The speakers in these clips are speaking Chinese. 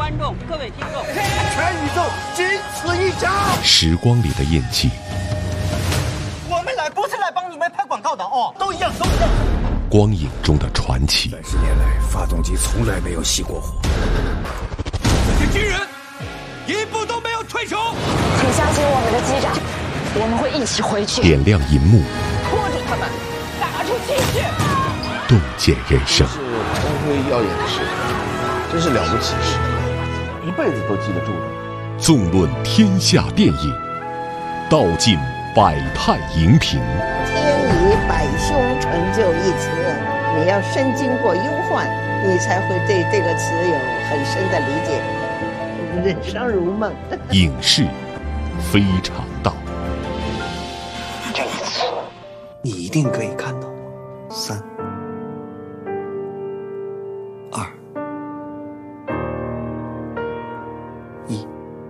观众、各位听众， 全宇宙仅此一家。 时光里的印记， 我们来不是来帮你们拍广告的哦，都一样。 光影中的传奇。 30年来，发动机从来没有熄过火。 这些军人一步都没有退出。 请相信我们的机长，我们会一起回去。 点亮银幕， 拖住他们，打出气势， 洞见人生。 是光辉耀眼的时刻，真是了不起事，一辈子都记得住的。 纵论天下电影，道尽百态荧屏。 天以百凶成就一词，你要深经过忧患，你才会对这个词有很深的理解。人生如梦， 影视非常道。 这一次，你一定可以看到。3、2、1。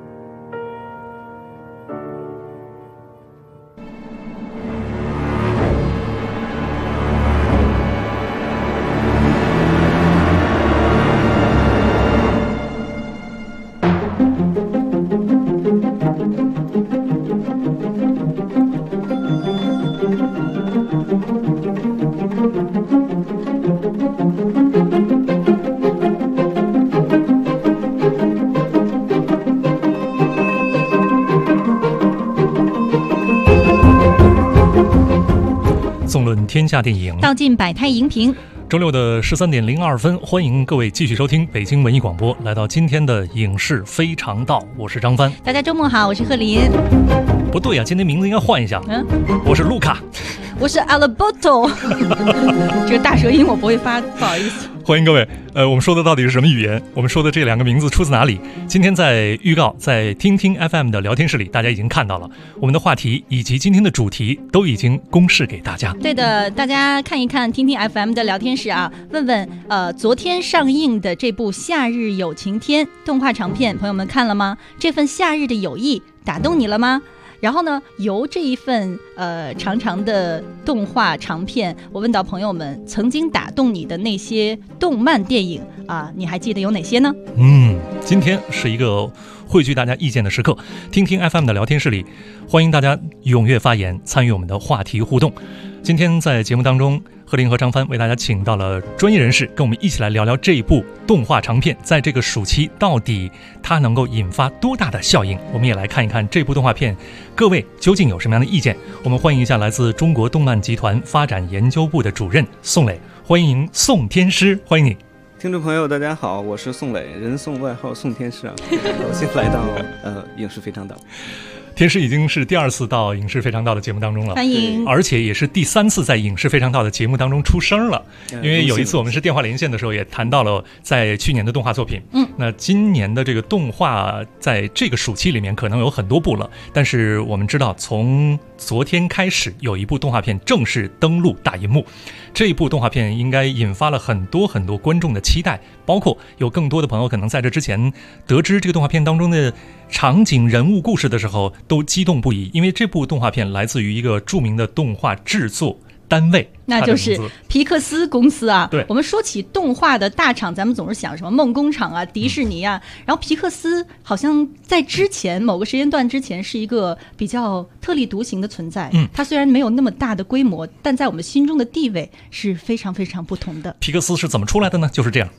纵论天下电影， 道尽百态荧屏。 周六的13点02分，欢迎各位继续收听北京文艺广播，来到今天的影视非常道，我是张帆。 大家周末好，我是贺林。 不对啊，今天名字应该换一下。我是卢卡， 我是 Alberto。这个大舌音我不会发，不好意思。 欢迎各位。我们说的到底是什么语言？我们说的这两个名字出自哪里？今天在预告，在听听 FM 的聊天室里，大家已经看到了我们的话题以及今天的主题都已经公示给大家。 对的，大家看一看听听 FM 的聊天室啊，问问昨天上映的这部《夏日有晴天》动画长片，朋友们看了吗？这份夏日的友谊打动你了吗？然后呢，由这一份长长的动画长片，我问到朋友们曾经打动你的那些动漫电影啊，你还记得有哪些呢？ 今天是一个汇聚大家意见的时刻，听听 FM 的聊天室里，欢迎大家踊跃发言，参与我们的话题互动。今天在节目当中，贺林和张帆为大家请到了专业人士，跟我们一起来聊聊这一部动画长片在这个暑期到底它能够引发多大的效应。我们也来看一看这部动画片各位究竟有什么样的意见。我们欢迎一下来自中国动漫集团发展研究部的主任宋磊，欢迎宋天师，欢迎你。 听众朋友大家好，我是宋磊，人送外号宋天师啊，高兴来到影视非常道。 天师已经是第2次到影视非常道的节目当中了， 欢迎， 而且也是第3次在影视非常道的节目当中出声了。因为有一次我们是电话连线的时候也谈到了在去年的动画作品，那今年的这个动画在这个暑期里面可能有很多部了，但是我们知道从昨天开始有一部动画片正式登陆大银幕，这一部动画片应该引发了很多观众的期待，包括有更多的朋友可能在这之前得知这个动画片当中的场景人物故事的时候都激动不已，因为这部动画片来自于一个著名的动画制作单位， 那就是皮克斯公司啊。 对， 我们说起动画的大厂，咱们总是想什么梦工厂啊、迪士尼啊，然后皮克斯好像在之前某个时间段之前是一个比较特立独行的存在。它虽然没有那么大的规模，但在我们心中的地位是非常非常不同的。 皮克斯是怎么出来的呢？就是这样。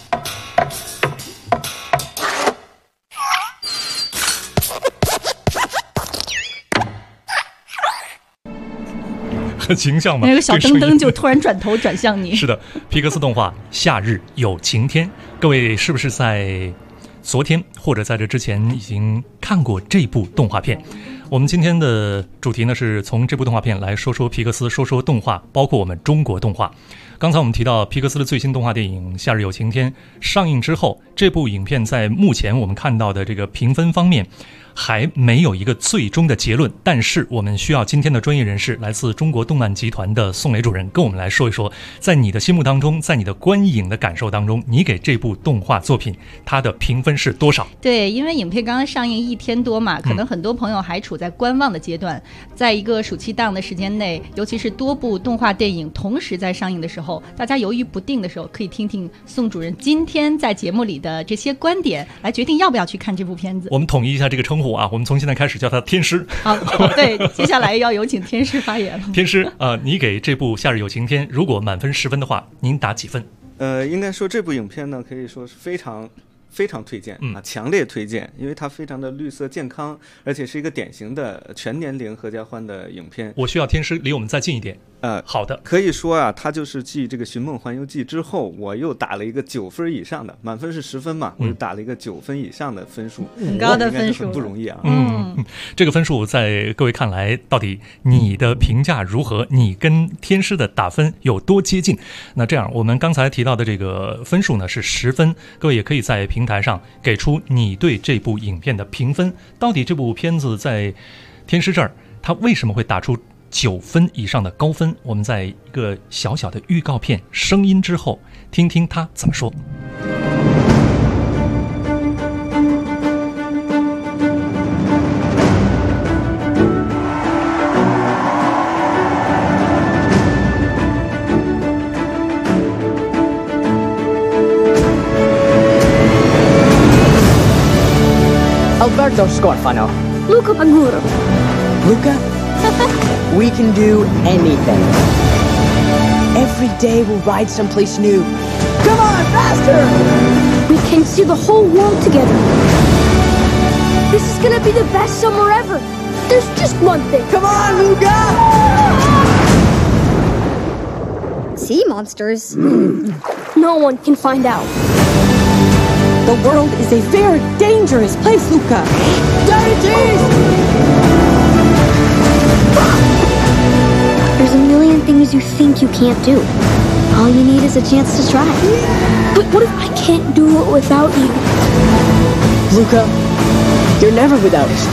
很形象吗？ 那个小灯灯就突然转头转向你。 是的，皮克斯动画《夏日有晴天》，各位是不是在昨天或者在这之前已经看过这部动画片？我们今天的主题呢，是从这部动画片来说说皮克斯，说说动画，包括我们中国动画。刚才我们提到皮克斯的最新动画电影《夏日有晴天》上映之后，这部影片在目前我们看到的这个评分方面还没有一个最终的结论，但是我们需要今天的专业人士，来自中国动漫集团的宋磊主任跟我们来说一说，在你的心目当中，在你的观影的感受当中，你给这部动画作品它的评分是多少？ 对，因为影片刚刚上映1天多嘛，可能很多朋友还处在观望的阶段，在一个暑期档的时间内，尤其是多部动画电影同时在上映的时候， 候，大家犹豫不定的时候，可以听听宋主任今天在节目里的这些观点，来决定要不要去看这部片子。 我们统一一下这个称呼啊，我们从现在开始叫他天师。 好，对，接下来要有请天师发言了。 天师，你给这部《夏日有晴天》如果满分10分的话，您打几分？ 应该说这部影片呢，可以说是非常推荐啊，强烈推荐，因为它非常的绿色健康，而且是一个典型的全年龄合家欢的影片。 我需要天师离我们再近一点。好的， 可以说啊，它就是继这个《寻梦环游记》之后，我又打了一个9分以上的，满分是10分嘛，我就打了一个9分以上的分数， 很高的分数， 很不容易啊。 这个分数在各位看来，到底你的评价如何？你跟天师的打分有多接近？那这样，我们刚才提到的这个分数呢是10分，各位也可以在平台上给出你对这部影片的评分。到底这部片子在天师这儿，他为什么会打出9分以上的高分？我们在一个小小的预告片声音之后，听听他怎么说。 Alberto Scorfano. Luca Paguro. Luca? We can do anything. Every day we'll ride someplace new. Come on, faster! We can see the whole world together. This is gonna be the best summer ever. There's just one thing. Come on, Luca! Sea monsters? No one can find out. The world is a very dangerous place, Luca. Daddy, jeez! There's a million things you think you can't do. All you need is a chance to try. But what if I can't do it without you? Luca, you're never without us.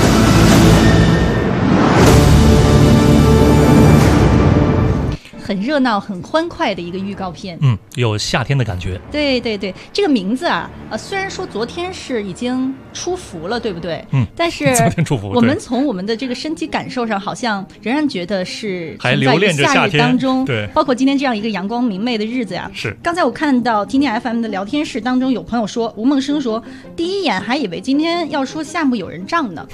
很热闹、很欢快的一个预告片， 有夏天的感觉。 对对对，这个名字啊，虽然说昨天是已经出伏了，对不对？但是昨天出伏， 我们从我们的这个身体感受上，好像仍然觉得是还留恋着夏天当中， 对， 包括今天这样一个阳光明媚的日子呀。 是。 刚才我看到今天 FM 的聊天室当中有朋友说，吴梦生说，第一眼还以为今天要说夏目友人帐呢，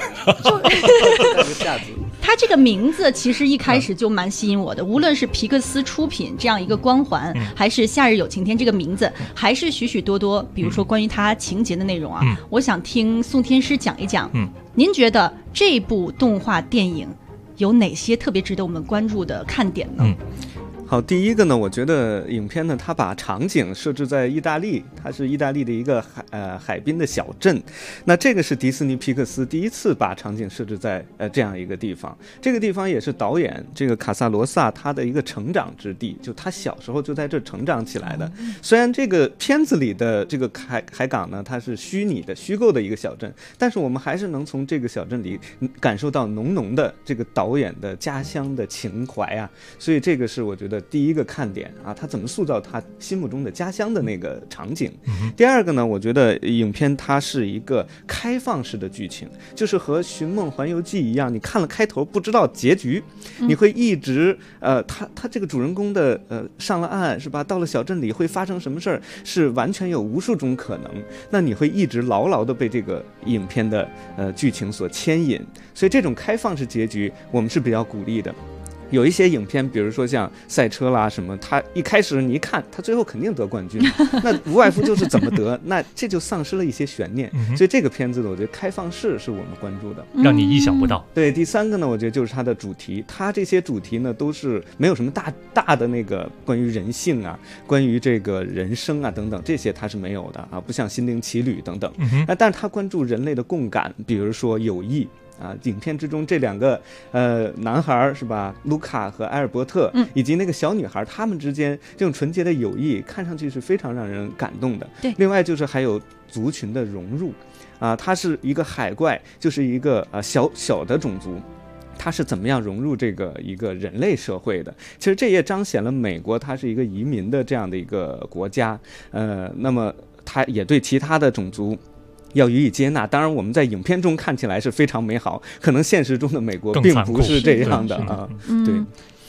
他这个名字其实一开始就蛮吸引我的，无论是皮克斯出品这样一个光环，还是夏日有晴天这个名字，还是许许多多比如说关于它情节的内容啊，我想听宋天师讲一讲。您觉得这部动画电影有哪些特别值得我们关注的看点呢？ 好，第一个呢，我觉得影片呢，它把场景设置在意大利，它是意大利的一个海滨的小镇。那这个是迪士尼皮克斯第一次把场景设置在这样一个地方。这个地方也是导演这个卡萨罗萨他的一个成长之地，就他小时候就在这成长起来的。虽然这个片子里的这个海港呢，它是虚拟的、虚构的一个小镇，但是我们还是能从这个小镇里感受到浓浓的这个导演的家乡的情怀啊。所以这个是我觉得第一个看点啊，他怎么塑造他心目中的家乡的那个场景。第二个呢，我觉得影片它是一个开放式的剧情，就是和《寻梦环游记》一样，你看了开头不知道结局，你会一直他这个主人公的上了岸是吧，到了小镇里会发生什么事儿，是完全有无数种可能，那你会一直牢牢的被这个影片的剧情所牵引，所以这种开放式结局我们是比较鼓励的。有一些影片，比如说像赛车啦什么，他一开始你一看，他最后肯定得冠军，那无外乎就是怎么得，那这就丧失了一些悬念。所以这个片子呢，我觉得开放式是我们关注的， 让你意想不到。 对，第三个呢，我觉得就是它的主题，它这些主题呢都是没有什么大的那个关于人性啊，关于这个人生啊等等，这些它是没有的啊，不像心灵奇旅等等。但是它关注人类的共感，比如说友谊。影片之中这两个男孩是吧，卢卡和埃尔伯特，以及那个小女孩，他们之间这种纯洁的友谊，看上去是非常让人感动的。 对， 另外就是还有族群的融入它是一个海怪，就是一个小的种族。它是怎么样融入这个一个人类社会的？其实这也彰显了美国它是一个移民的这样的一个国家，那么它也对其他的种族要予以接纳。当然我们在影片中看起来是非常美好，可能现实中的美国并不是这样的啊。对，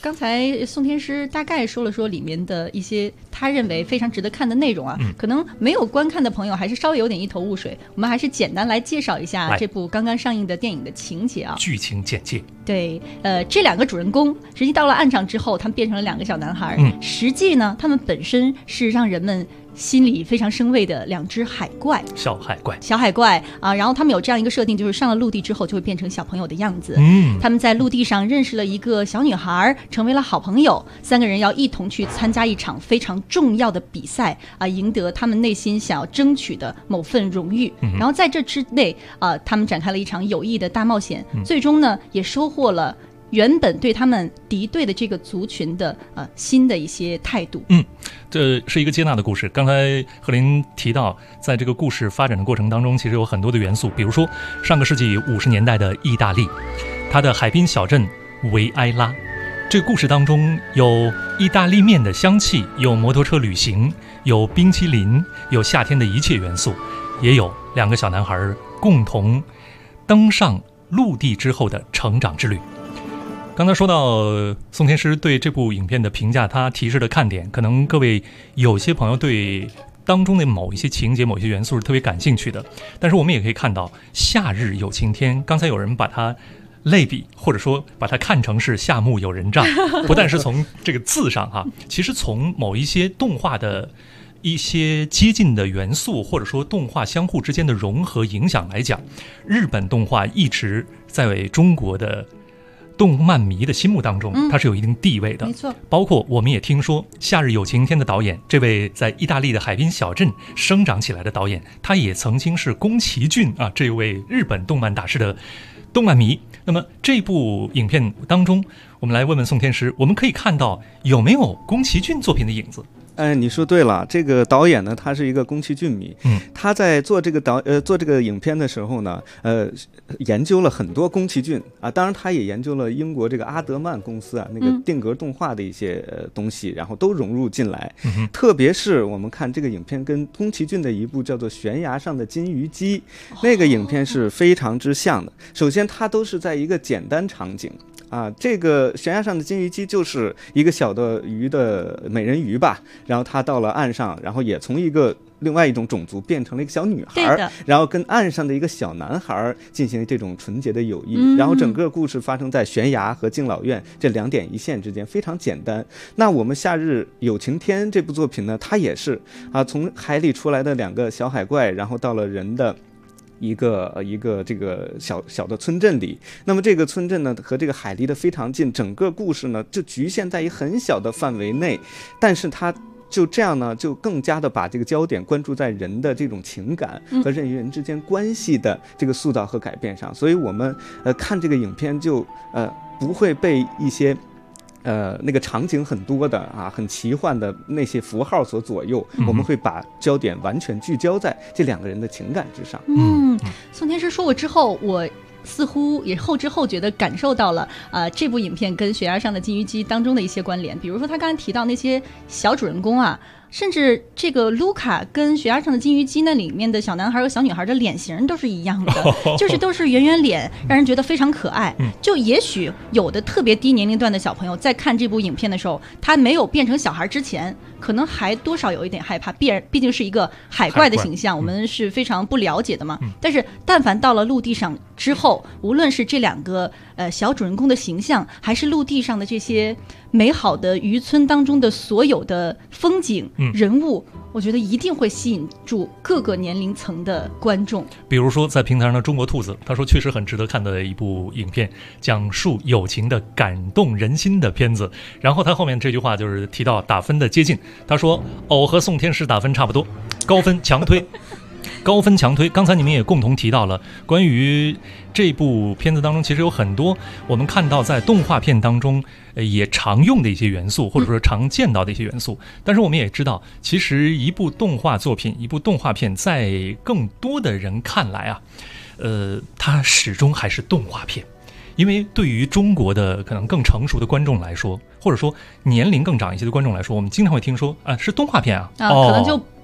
刚才宋天师大概说了说里面的一些他认为非常值得看的内容啊，可能没有观看的朋友还是稍微有点一头雾水。我们还是简单来介绍一下这部刚刚上映的电影的情节啊， 剧情简介。 对，这两个主人公实际到了岸上之后，他们变成了两个小男孩。实际呢，他们本身是让人们心里非常生畏的两只海怪， 小海怪啊，然后他们有这样一个设定，就是上了陆地之后就会变成小朋友的样子。他们在陆地上认识了一个小女孩，成为了好朋友。3个人要一同去参加一场非常重要的比赛啊，赢得他们内心想要争取的某份荣誉。然后在这之内啊，他们展开了一场有益的大冒险，最终呢也收获了原本对他们敌对的这个族群的新的一些态度。 这是一个接纳的故事。刚才贺林提到，在这个故事发展的过程当中，其实有很多的元素，比如说上个世纪50年代的意大利，它的海滨小镇维埃拉，这个故事当中有意大利面的香气，有摩托车旅行，有冰淇淋，有夏天的一切元素，也有2个小男孩共同登上陆地之后的成长之旅。刚才说到宋天师对这部影片的评价，他提示的看点，可能各位有些朋友对当中的某一些情节、某一些元素是特别感兴趣的，但是我们也可以看到夏日有晴天，刚才有人把它类比或者说把它看成是夏目友人帐，不但是从这个字上其实从某一些动画的一些接近的元素，或者说动画相互之间的融合影响来讲，日本动画一直在中国的动漫迷的心目当中，它是有一定地位的。 没错， 包括我们也听说《夏日有晴天》的导演，这位在意大利的海滨小镇生长起来的导演，他也曾经是宫崎骏这位日本动漫大师的动漫迷。那么这部影片当中，我们来问问宋天师，我们可以看到有没有宫崎骏作品的影子？ 你说对了，这个导演呢，他是一个宫崎骏迷。他在做这个影片的时候呢，研究了很多宫崎骏啊，当然他也研究了英国这个阿德曼公司那个定格动画的一些东西，然后都融入进来。特别是我们看这个影片跟宫崎骏的一部叫做《悬崖上的金鱼姬》那个影片是非常之像的。首先，它都是在一个简单场景。这个悬崖上的金鱼姬就是一个小的鱼的美人鱼吧，然后她到了岸上，然后也从另外一种种族变成了一个小女孩，然后跟岸上的一个小男孩进行这种纯洁的友谊，然后整个故事发生在悬崖和敬老院这2点一线之间，非常简单。那我们《夏日有晴天》这部作品呢，它也是从海里出来的2个小海怪，然后到了人的一个这个小的村镇里，那么这个村镇呢和这个海离得非常近，整个故事呢就局限在一很小的范围内，但是它就这样呢，就更加的把这个焦点关注在人的这种情感和人与人之间关系的这个塑造和改变上，所以我们看这个影片就不会被一些那个场景很多的很奇幻的那些符号所左右，我们会把焦点完全聚焦在这2个人的情感之上。 宋天师说过之后，我似乎也后知后觉地感受到了这部影片跟悬崖上的金鱼姬当中的一些关联。比如说他刚才提到那些小主人公甚至这个卢卡跟悬崖上的金鱼姬那里面的小男孩和小女孩的脸型都是一样的，就是都是圆圆脸，让人觉得非常可爱。就也许有的特别低年龄段的小朋友在看这部影片的时候，他没有变成小孩之前，可能还多少有一点害怕，毕竟是一个海怪的形象，我们是非常不了解的嘛。但是但凡到了陆地上之后，无论是这2个小主人公的形象，还是陆地上的这些美好的渔村当中的所有的风景人物，我觉得一定会吸引住各个年龄层的观众。 比如说在平台上的中国兔子，他说确实很值得看的一部影片，讲述友情的感动人心的片子。然后他后面这句话就是提到打分的接近，他说偶和宋天师打分差不多，高分强推。刚才你们也共同提到了关于这部片子当中，其实有很多我们看到在动画片当中也常用的一些元素，或者说常见到的一些元素。但是我们也知道，其实一部动画作品，一部动画片，在更多的人看来它始终还是动画片。因为对于中国的可能更成熟的观众来说，或者说年龄更长一些的观众来说，我们经常会听说是动画片可能就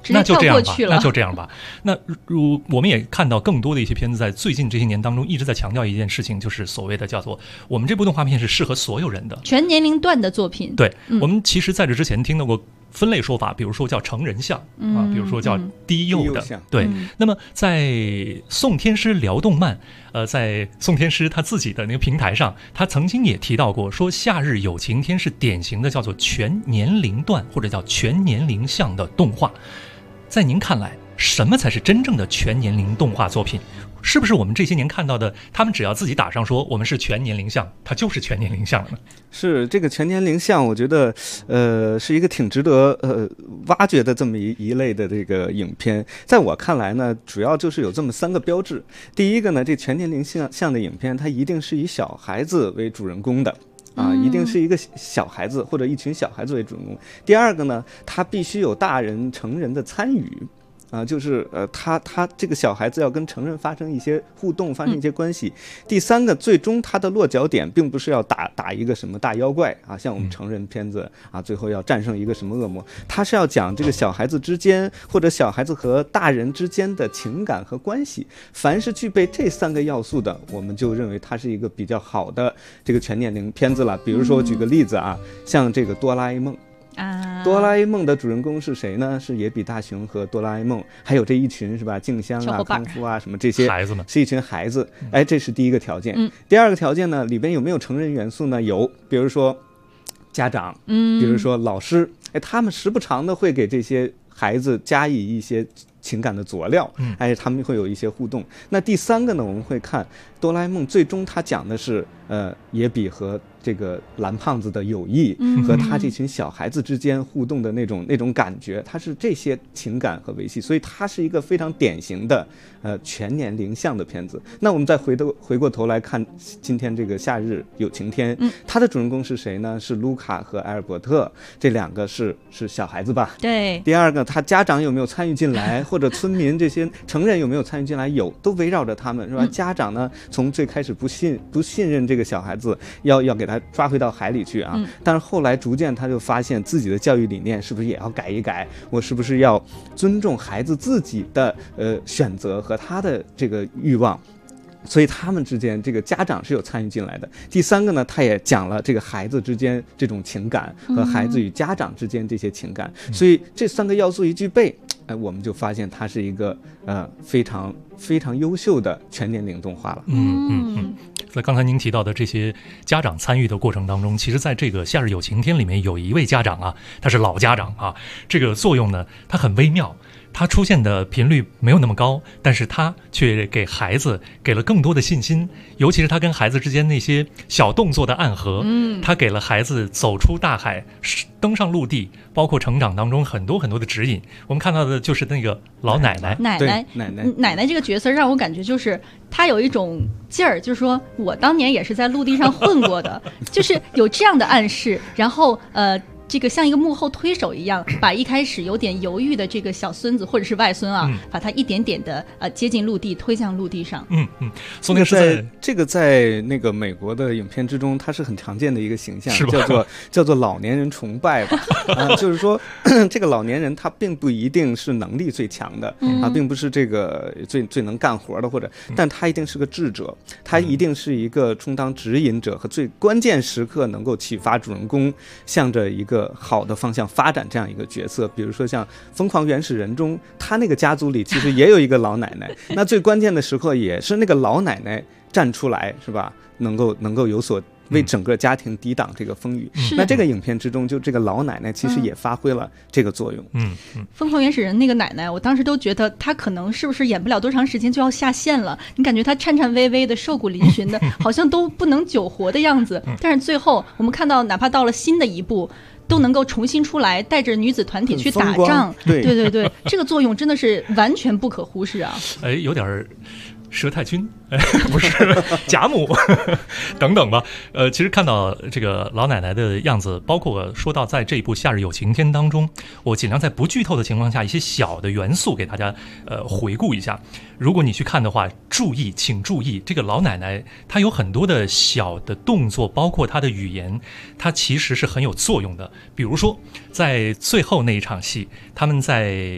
直接跳过去了。 那就这样吧。那我们也看到更多的一些片子在最近这些年当中一直在强调一件事情，就是所谓的叫做我们这部动画片是适合所有人的， 全年龄段的作品。 对，我们其实在这之前听到过分类说法，比如说叫成人向啊，比如说叫低幼的，对。那么在宋天师聊动漫，在宋天师他自己的那个平台上，他曾经也提到过，说《夏日有晴天》是典型的叫做全年龄段或者叫全年龄向的动画。在您看来，什么才是真正的全年龄动画作品？是不是我们这些年看到的，他们只要自己打上说我们是全年龄向，它就是全年龄向了呢？ 是这个全年龄向，我觉得是一个挺值得挖掘的这么一类的这个影片。在我看来呢，主要就是有这么3个标志。第一个呢，这全年龄向的影片，它一定是以小孩子为主人公的。一定是一个小孩子或者一群小孩子为主人公。第二个呢，他必须有大人成人的参与。就是他这个小孩子要跟成人发生一些互动，发生一些关系。第3个，最终他的落脚点并不是要打一个什么大妖怪啊，像我们成人片子啊，最后要战胜一个什么恶魔，他是要讲这个小孩子之间或者小孩子和大人之间的情感和关系。凡是具备这3个要素的，我们就认为它是一个比较好的这个全年龄片子了。比如说我举个例子啊，像这个哆啦 A 梦。哆啦 A 梦的主人公是谁呢？是野比大雄和哆啦 A 梦，还有这一群是吧？静香啊、康夫啊什么这些孩子们， 是一群孩子。哎，这是第一个条件。第二个条件呢，里边有没有成人元素呢？有，比如说家长，比如说老师，哎，他们时不常的会给这些孩子加以一些情感的佐料，哎，他们会有一些互动。那第3个呢，我们会看哆啦 A 梦最终他讲的是野比和这个蓝胖子的友谊，和他这群小孩子之间互动的那种感觉，它是这些情感和维系，所以它是一个非常典型的全年龄向的片子。那我们再回过头来看今天这个夏日有晴天，它的主人公是谁呢？是卢卡和埃尔伯特，这2个是小孩子吧？ 对。 第二个，他家长有没有参与进来，或者村民这些成人有没有参与进来？有，都围绕着他们，是吧？家长呢，从最开始不信任这个小孩子，要给他抓回到海里去啊，但是后来逐渐他就发现自己的教育理念是不是也要改一改，我是不是要尊重孩子自己的选择和他的这个欲望。所以他们之间这个家长是有参与进来的。第3个呢，他也讲了这个孩子之间这种情感和孩子与家长之间这些情感，所以这3个要素一具备，我们就发现它是一个非常非常优秀的全年龄动画了。 在刚才您提到的这些家长参与的过程当中，其实在这个《夏日有晴天》里面有一位家长啊，他是老家长啊，这个作用呢，他很微妙。他出现的频率没有那么高，但是他却给孩子给了更多的信心，尤其是他跟孩子之间那些小动作的暗合，他给了孩子走出大海，登上陆地，包括成长当中很多很多的指引。我们看到的就是那个老奶奶这个角色让我感觉就是他有一种劲儿，就是说我当年也是在陆地上混过的，就是有这样的暗示，然后这个像一个幕后推手一样，把一开始有点犹豫的这个小孙子或者是外孙啊，把他一点点的接近陆地，推向陆地上。 宋天师这个在那个美国的影片之中，它是很常见的一个形象，叫做老年人崇拜吧。就是说这个老年人他并不一定是能力最强的并不是这个最能干活的，或者但他一定是个智者，他一定是一个充当指引者和最关键时刻能够启发主人公向着一个好的方向发展这样一个角色。比如说像《疯狂原始人》中，他那个家族里其实也有一个老奶奶，那最关键的时刻也是那个老奶奶站出来，是吧？能够有所为整个家庭抵挡这个风雨。那这个影片之中，就这个老奶奶其实也发挥了这个作用。 疯狂原始人那个奶奶，我当时都觉得她可能是不是演不了多长时间就要下线了，你感觉她颤颤巍巍的、瘦骨嶙峋的，好像都不能久活的样子。但是最后我们看到，哪怕到了新的一部，都能够重新出来，带着女子团体去打仗。对，这个作用真的是完全不可忽视啊！ 有点佘太君，不是贾母等等吧。其实看到这个老奶奶的样子，包括说到在这一部《夏日有晴天》当中，我尽量在不剧透的情况下，一些小的元素给大家回顾一下。如果你去看的话，请注意，这个老奶奶她有很多的小的动作，包括她的语言，她其实是很有作用的。比如说，在最后那一场戏，他们在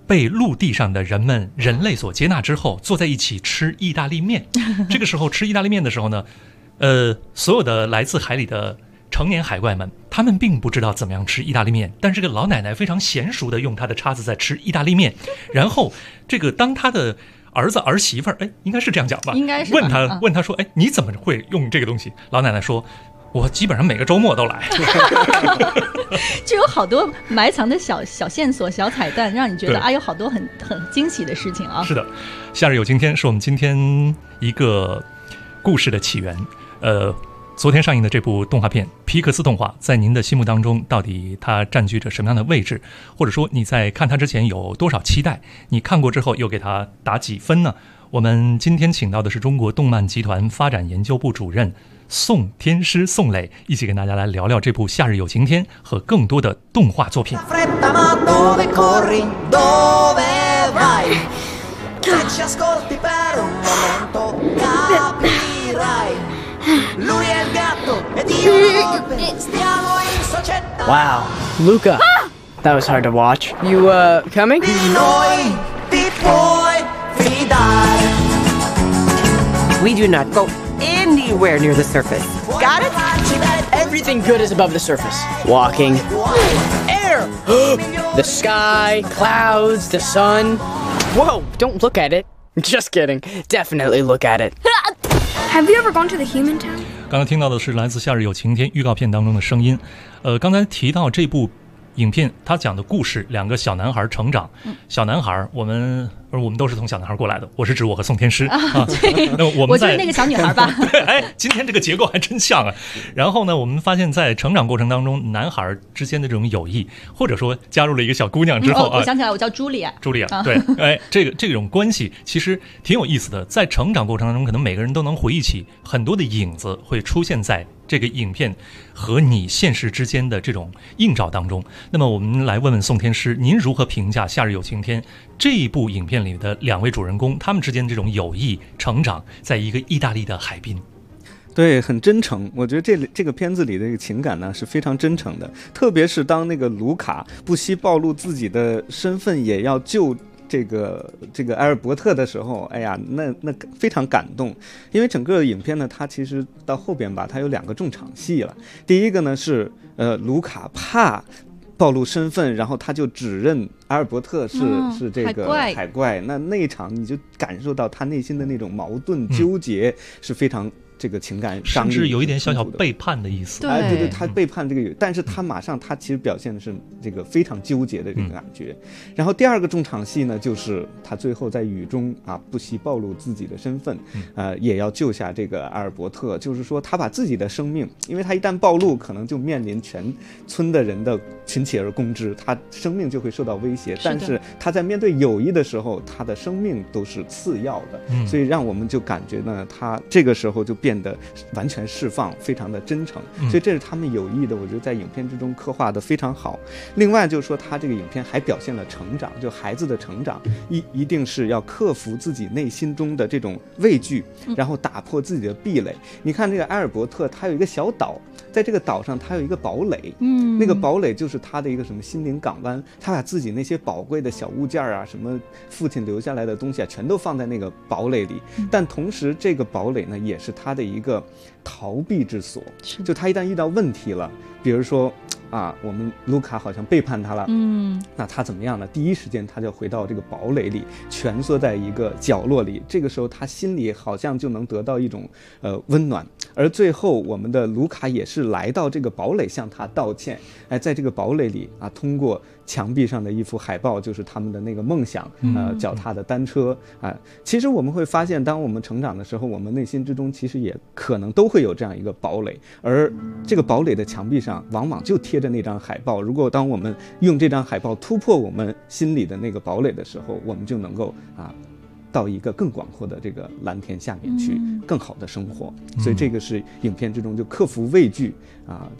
被陆地上的人类所接纳之后，坐在一起吃意大利面。这个时候吃意大利面的时候呢，所有的来自海里的成年海怪们，他们并不知道怎么样吃意大利面，但这个老奶奶非常娴熟的用她的叉子在吃意大利面。然后这个当她的儿媳妇儿，应该是这样讲吧？ 应该是问他说，你怎么会用这个东西？老奶奶说，我基本上每个周末都来。 就有好多埋藏的小线索、小彩蛋，让你觉得有好多很惊喜的事情啊。 是的，夏日有晴天是我们今天一个故事的起源。昨天上映的这部动画片皮克斯动画，在您的心目当中到底它占据着什么样的位置？或者说你在看它之前有多少期待？你看过之后又给它打几分呢？我们今天请到的是中国动漫集团发展研究部主任宋天师宋磊，一起跟大家来聊聊这部《夏日有晴天》和更多的动画作品。 Wow, Luca. That was hard to watch. You, coming? We do not go anywhere near the surface. Got it? Everything good is above the surface. Walking. Air! The sky, clouds, the sun. Whoa, don't look at it. Just kidding. Definitely look at it. Have you ever gone to the human town? 刚才听到的是来自《夏日有晴天》预告片当中的声音。刚才提到这部影片，它讲的故事，两个小男孩成长。小男孩，我们都是从小男孩过来的，我是指我和宋天师啊。那我就是那个小女孩吧？ 对，今天这个结构还真像啊。然后呢，我们发现，在成长过程当中，男孩之间的这种友谊，或者说加入了一个小姑娘之后我想起来，我叫朱莉亚。 朱莉亚，对，这种关系其实挺有意思的。在成长过程当中，可能每个人都能回忆起很多的影子，会出现在这个影片和你现实之间的这种映照当中。那么我们来问问宋天师，您如何评价《夏日有晴天》这一部影片里的两位主人公，他们之间这种友谊成长在一个意大利的海滨？ 对，很真诚。我觉得这个片子里的这个情感呢是非常真诚的，特别是当那个卢卡不惜暴露自己的身份，也要救这个埃尔伯特的时候，哎呀，那非常感动。因为整个影片呢，它其实到后边吧，它有两个重场戏了。第一个呢是卢卡怕暴露身份，然后他就指认阿尔伯特是这个海怪。那一场你就感受到他内心的那种矛盾纠结是非常这个情感张力， 甚至有一点小小背叛的意思。 对，他背叛这个，但是他马上他其实表现的是这个非常纠结的这个感觉。然后第二个重场戏呢，就是他最后在雨中不惜暴露自己的身份，也要救下这个阿尔伯特。就是说他把自己的生命，因为他一旦暴露，可能就面临全村的人的群起而攻之，他生命就会受到威胁。但是他在面对友谊的时候，他的生命都是次要的，所以让我们就感觉呢，他这个时候就变得完全释放，非常的真诚。所以这是他们友谊的，我觉得在影片之中刻画的非常好。另外就是说，他这个影片还表现了成长，就孩子的成长一定是要克服自己内心中的这种畏惧，然后打破自己的壁垒。你看这个埃尔伯特，他有一个小岛，在这个岛上他有一个堡垒，那个堡垒就是他的一个什么心灵港湾，他把自己那些宝贵的小物件啊，什么父亲留下来的东西全都放在那个堡垒里。但同时这个堡垒呢，也是他的一个逃避之所，就他一旦遇到问题了，比如说我们卢卡好像背叛他了，那他怎么样呢？第一时间他就回到这个堡垒里，蜷缩在一个角落里，这个时候他心里好像就能得到一种温暖。而最后我们的卢卡也是来到这个堡垒向他道歉，在这个堡垒里通过墙壁上的一幅海报，就是他们的那个梦想，脚踏的单车其实我们会发现，当我们成长的时候，我们内心之中其实也可能都会有这样一个堡垒，而这个堡垒的墙壁上往往就贴着那张海报。如果当我们用这张海报突破我们心里的那个堡垒的时候，我们就能够到一个更广阔的这个蓝天下面去更好的生活。所以这个是影片之中就克服畏惧这样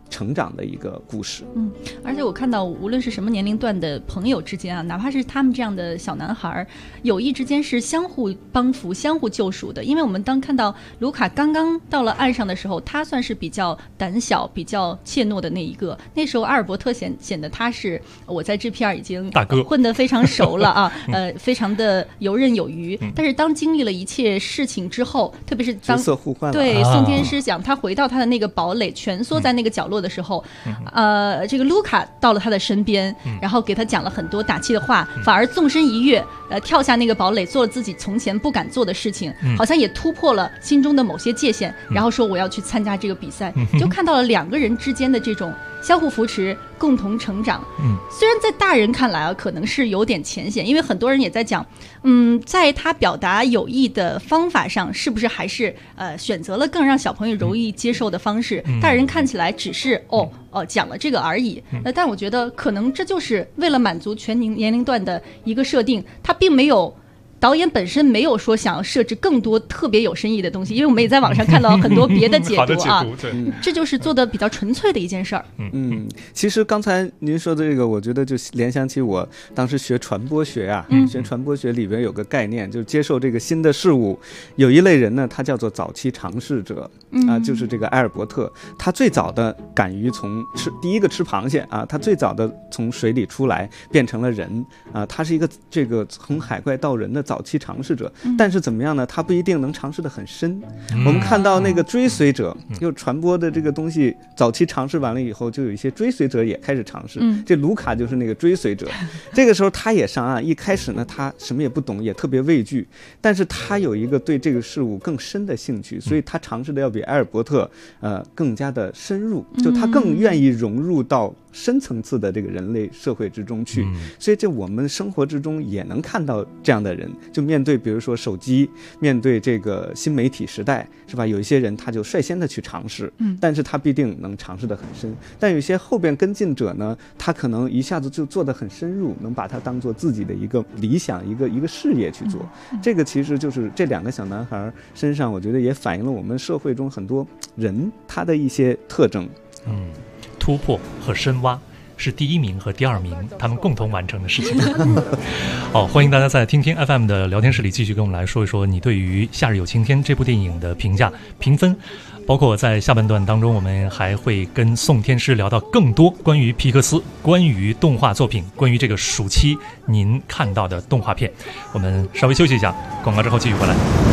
成长的一个故事。 而且我看到无论是什么年龄段的朋友之间啊，哪怕是他们这样的小男孩，友谊之间是相互帮扶、相互救赎的。因为我们当看到卢卡刚刚到了岸上的时候，他算是比较胆小、比较怯懦的那一个。那时候阿尔伯特显得他是我在这片已经混得非常熟了啊，非常的游刃有余。但是当经历了一切事情之后，特别是当角色互换了， 对宋天师讲他回到他的那个堡垒，蜷缩在那个角落的时候，这个卢卡到了他的身边，然后给他讲了很多打气的话，反而纵身一跃，跳下那个堡垒，做了自己从前不敢做的事情，好像也突破了心中的某些界限，然后说我要去参加这个比赛，就看到了两个人之间的这种相互扶持、共同成长。虽然在大人看来啊，可能是有点浅显，因为很多人也在讲，在他表达友谊的方法上，是不是还是选择了更让小朋友容易接受的方式？大人看起来只是讲了这个而已。但我觉得可能这就是为了满足全年龄段的一个设定，他并没有。导演本身没有说想要设置更多特别有深意的东西，因为我们也在网上看到很多别的解读啊，这就是做的比较纯粹的一件事儿。 其实刚才您说的这个，我觉得就联想起我当时学传播学啊，学传播学里边有个概念，就是接受这个新的事物，有一类人呢，他叫做早期尝试者就是这个埃尔伯特，他最早的敢于从第一个吃螃蟹啊，他最早的从水里出来变成了人啊，他是一个这个从海怪到人的早期尝试者，但是怎么样呢？他不一定能尝试得很深。我们看到那个追随者，就传播的这个东西，早期尝试完了以后，就有一些追随者也开始尝试。这卢卡就是那个追随者。这个时候他也上岸，一开始呢，他什么也不懂，也特别畏惧，但是他有一个对这个事物更深的兴趣，所以他尝试的要比埃尔伯特更加的深入，就他更愿意融入到深层次的这个人类社会之中去。所以这我们生活之中也能看到这样的人，就面对比如说手机，面对这个新媒体时代，是吧？有一些人他就率先的去尝试，但是他必定能尝试得很深。但有些后边跟进者呢，他可能一下子就做得很深入，能把它当做自己的一个理想，一个事业去做。这个其实就是这两个小男孩身上，我觉得也反映了我们社会中很多人他的一些特征。 突破和深挖是第1名和第2名他们共同完成的事情。好，欢迎大家在听听 FM 的聊天室里继续跟我们来说一说你对于《夏日有晴天》这部电影的评价、评分，包括在下半段当中，我们还会跟宋天师聊到更多关于皮克斯、关于动画作品、关于这个暑期您看到的动画片。我们稍微休息一下，广告之后继续回来。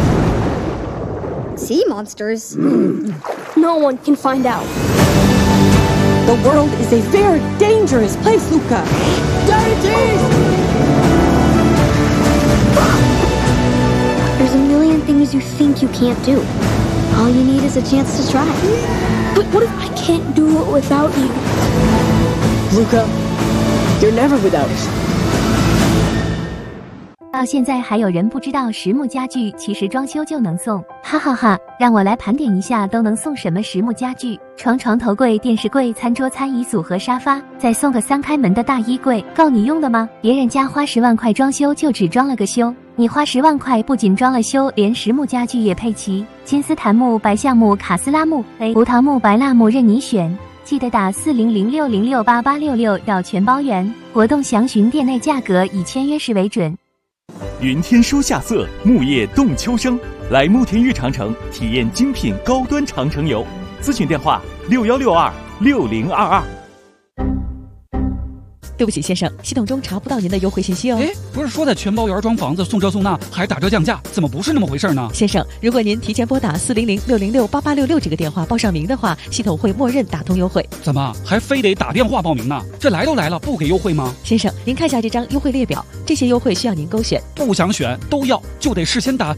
Sea monsters? No one can find out. The world is a very dangerous place, Luca. There's a million things you think you can't do. All you need is a chance to try. But what if I can't do it without you? Luca, you're never without us. 到现在还有人不知道实木家具其实装修就能送，哈哈哈！让我来盘点一下都能送什么实木家具：床、头柜、电视柜、餐桌、餐椅组和沙发，再送个3开门的大衣柜，够你用的吗？别人家花10万块装修就只装了个修，你花10万块不仅装了修，连实木家具也配齐，金丝檀木、白橡木、卡斯拉木、葡萄木、白蜡木任你选。记得打4006068866要全包圆，活动详询店内价格，以签约时为准。 云天书夏色，木叶动秋生，来慕田峪长城体验精品高端长城游，咨询电话61626022。 对不起，先生，系统中查不到您的优惠信息哦。 不是说在全包园装房子送这送那还打折降价，怎么不是那么回事呢？ 先生，如果您提前拨打4006068866这个电话报上名的话，系统会默认打通优惠。 怎么还非得打电话报名呢？这来都来了，不给优惠吗？ 先生，您看下这张优惠列表，这些优惠需要您勾选。 不想选都要，就得事先打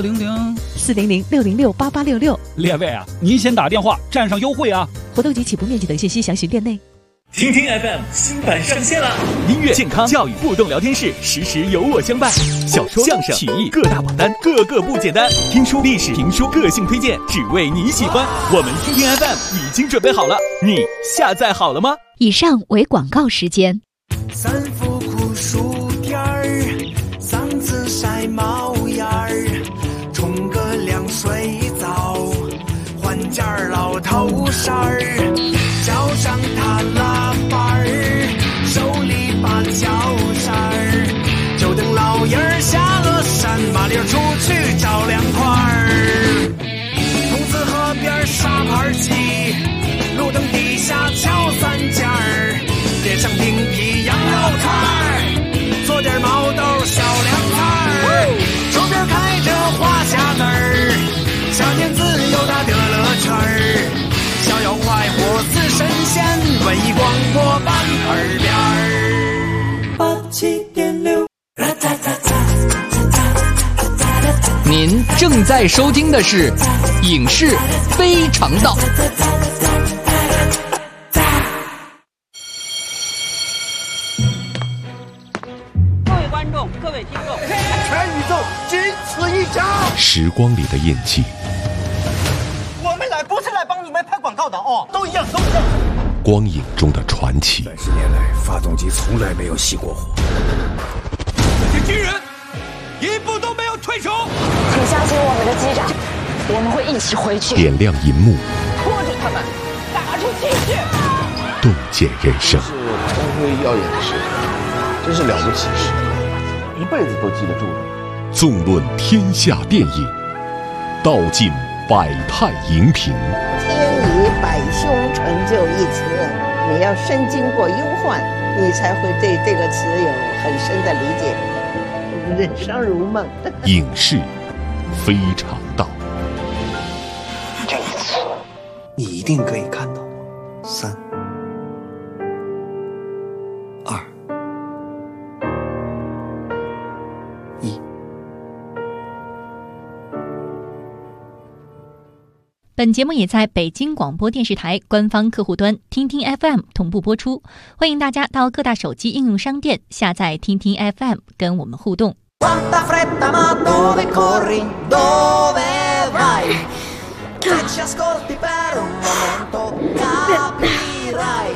4006068866。 列位啊，您先打电话占上优惠啊！ 活动及起步面积等信息详询店内。 听听 FM 新版上线了，音乐、健康、教育、互动聊天室，时时有我相伴。小说、相声、曲艺各大榜单，个个不简单。听书、历史、评书，个性推荐，只为你喜欢。我们听听 FM 已经准备好了，你下载好了吗？ 以上为广告时间。 三伏酷暑天儿，嗓子晒冒烟儿，冲个凉水澡，换件老头衫儿。 正在收听的是《影视非常道》。 各位观众，各位听众， 全宇宙仅此一家。 时光里的印记， 我们来不是来帮你们拍广告的哦，都一样，都一样。 光影中的传奇。 30年来，发动机从来没有熄过火。 这些军人一步都没有退手。 请相信我们的机长，我们会一起回去。 点亮银幕， 拖着他们，打出气势， 洞见人生。 是张辉耀演的是，真是了不起，一辈子都记得住的。 纵论天下电影，道尽百态荧屏。 天以百凶成就一词，你要深经过忧患，你才会对这个词有很深的理解。人生如梦。 影视非常道。 这一次，你一定可以看到我。3、2、1。 本节目也在北京广播电视台官方客户端听听 FM 同步播出，欢迎大家到各大手机应用商店下载听听 FM 跟我们互动。 Quanta fretta, ma dove corri? Dove vai? Se ci ascolti per un momento capirai.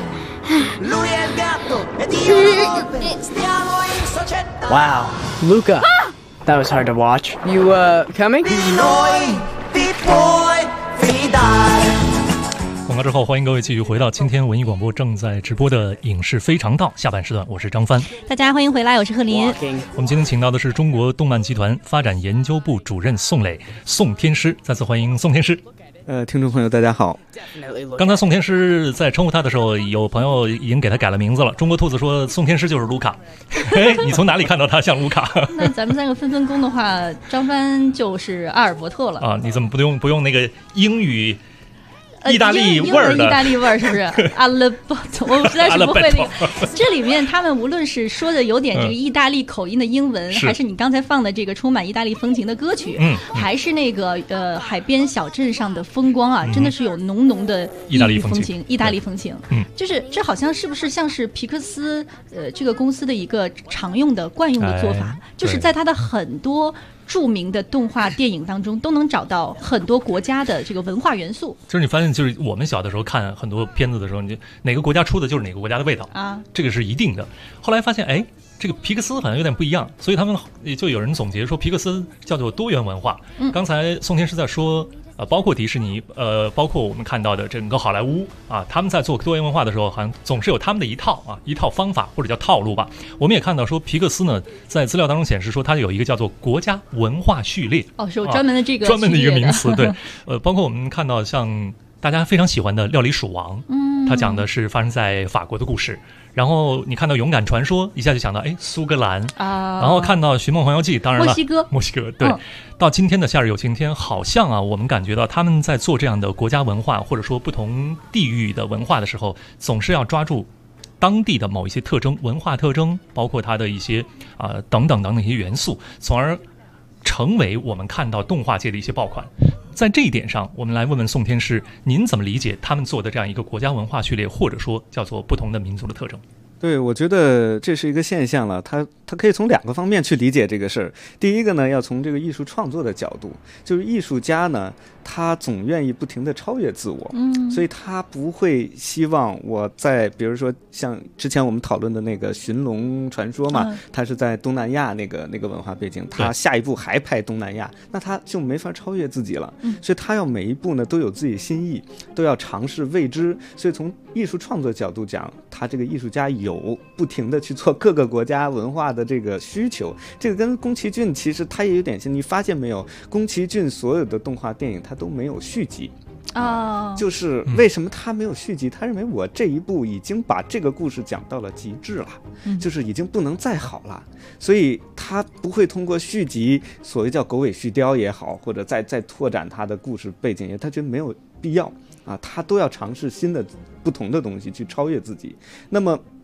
Lui è il gatto ed io la volpe, stiamo in società. Wow, Luca, that was hard to watch. You, coming? Di noi ti puoi fidare. 广告之后，欢迎各位继续回到今天文艺广播正在直播的《影视非常道》下半时段，我是张帆。 大家欢迎回来，我是贺林。 我们今天请到的是中国动漫集团发展研究部主任宋磊，宋天师，再次欢迎宋天师。 听众朋友大家好。 刚才宋天师在称呼他的时候，有朋友已经给他改了名字了。中国兔子说宋天师就是卢卡。你从哪里看到他像卢卡？ 那咱们三个分工的话，张帆就是阿尔伯特了啊！你怎么不用那个英语？意大利味儿的， 意大利味儿是不是？阿勒伯特，我实在是不会那个。这里面他们无论是说的有点这个意大利口音的英文，还是你刚才放的这个充满意大利风情的歌曲，还是那个海边小镇上的风光啊，真的是有浓浓的意大利风情。 意大利风情，就是这好像是不是像是皮克斯这个公司的一个常用的惯用的做法，就是在它的很多著名的动画电影当中都能找到很多国家的这个文化元素。 就是你发现，就是我们小的时候看很多片子的时候，你哪个国家出的就是哪个国家的味道啊， 这个是一定的。后来发现，哎，这个皮克斯好像有点不一样，所以他们就有人总结说，皮克斯叫做多元文化。刚才宋天师在说。包括迪士尼，包括我们看到的整个好莱坞啊，他们在做多元文化的时候，好像总是有他们的一套方法或者叫套路吧。我们也看到说，皮克斯呢，在资料当中显示说，它有一个叫做国家文化序列。 哦，是有专门的这个专门的一个名词，对。包括我们看到像大家非常喜欢的《料理鼠王》，它讲的是发生在法国的故事。然后你看到《勇敢传说》，一下就想到苏格兰啊。然后看到《寻梦环游记》，当然了，墨西哥对。到今天的《夏日有晴天》，好像我们感觉到他们在做这样的国家文化或者说不同地域的文化的时候，总是要抓住当地的某一些特征、文化特征，包括它的一些等等一些元素，从而成为我们看到动画界的一些爆款。在这一点上，我们来问问宋天师，您怎么理解他们做的这样一个国家文化序列，或者说叫做不同的民族的特征？ 对，我觉得这是一个现象了，它可以从2个方面去理解这个事儿。第一个呢，要从这个艺术创作的角度，就是艺术家呢，他总愿意不停地超越自我，所以他不会希望我在，比如说像之前我们讨论的那个《寻龙传说》嘛，他是在东南亚那个文化背景，他下一步还拍东南亚，那他就没法超越自己了，所以他要每一步呢都有自己心意，都要尝试未知。所以从艺术创作角度讲，他这个艺术家有不停的去做各个国家文化的这个需求，这个跟宫崎骏其实他也有点像，你发现没有？宫崎骏所有的动画电影他都没有续集。就是为什么他没有续集？他认为我这一部已经把这个故事讲到了极致了，就是已经不能再好了，所以他不会通过续集，所谓叫狗尾续貂也好，或者再拓展他的故事背景也，他觉得没有必要啊，他都要尝试新的不同的东西去超越自己。那么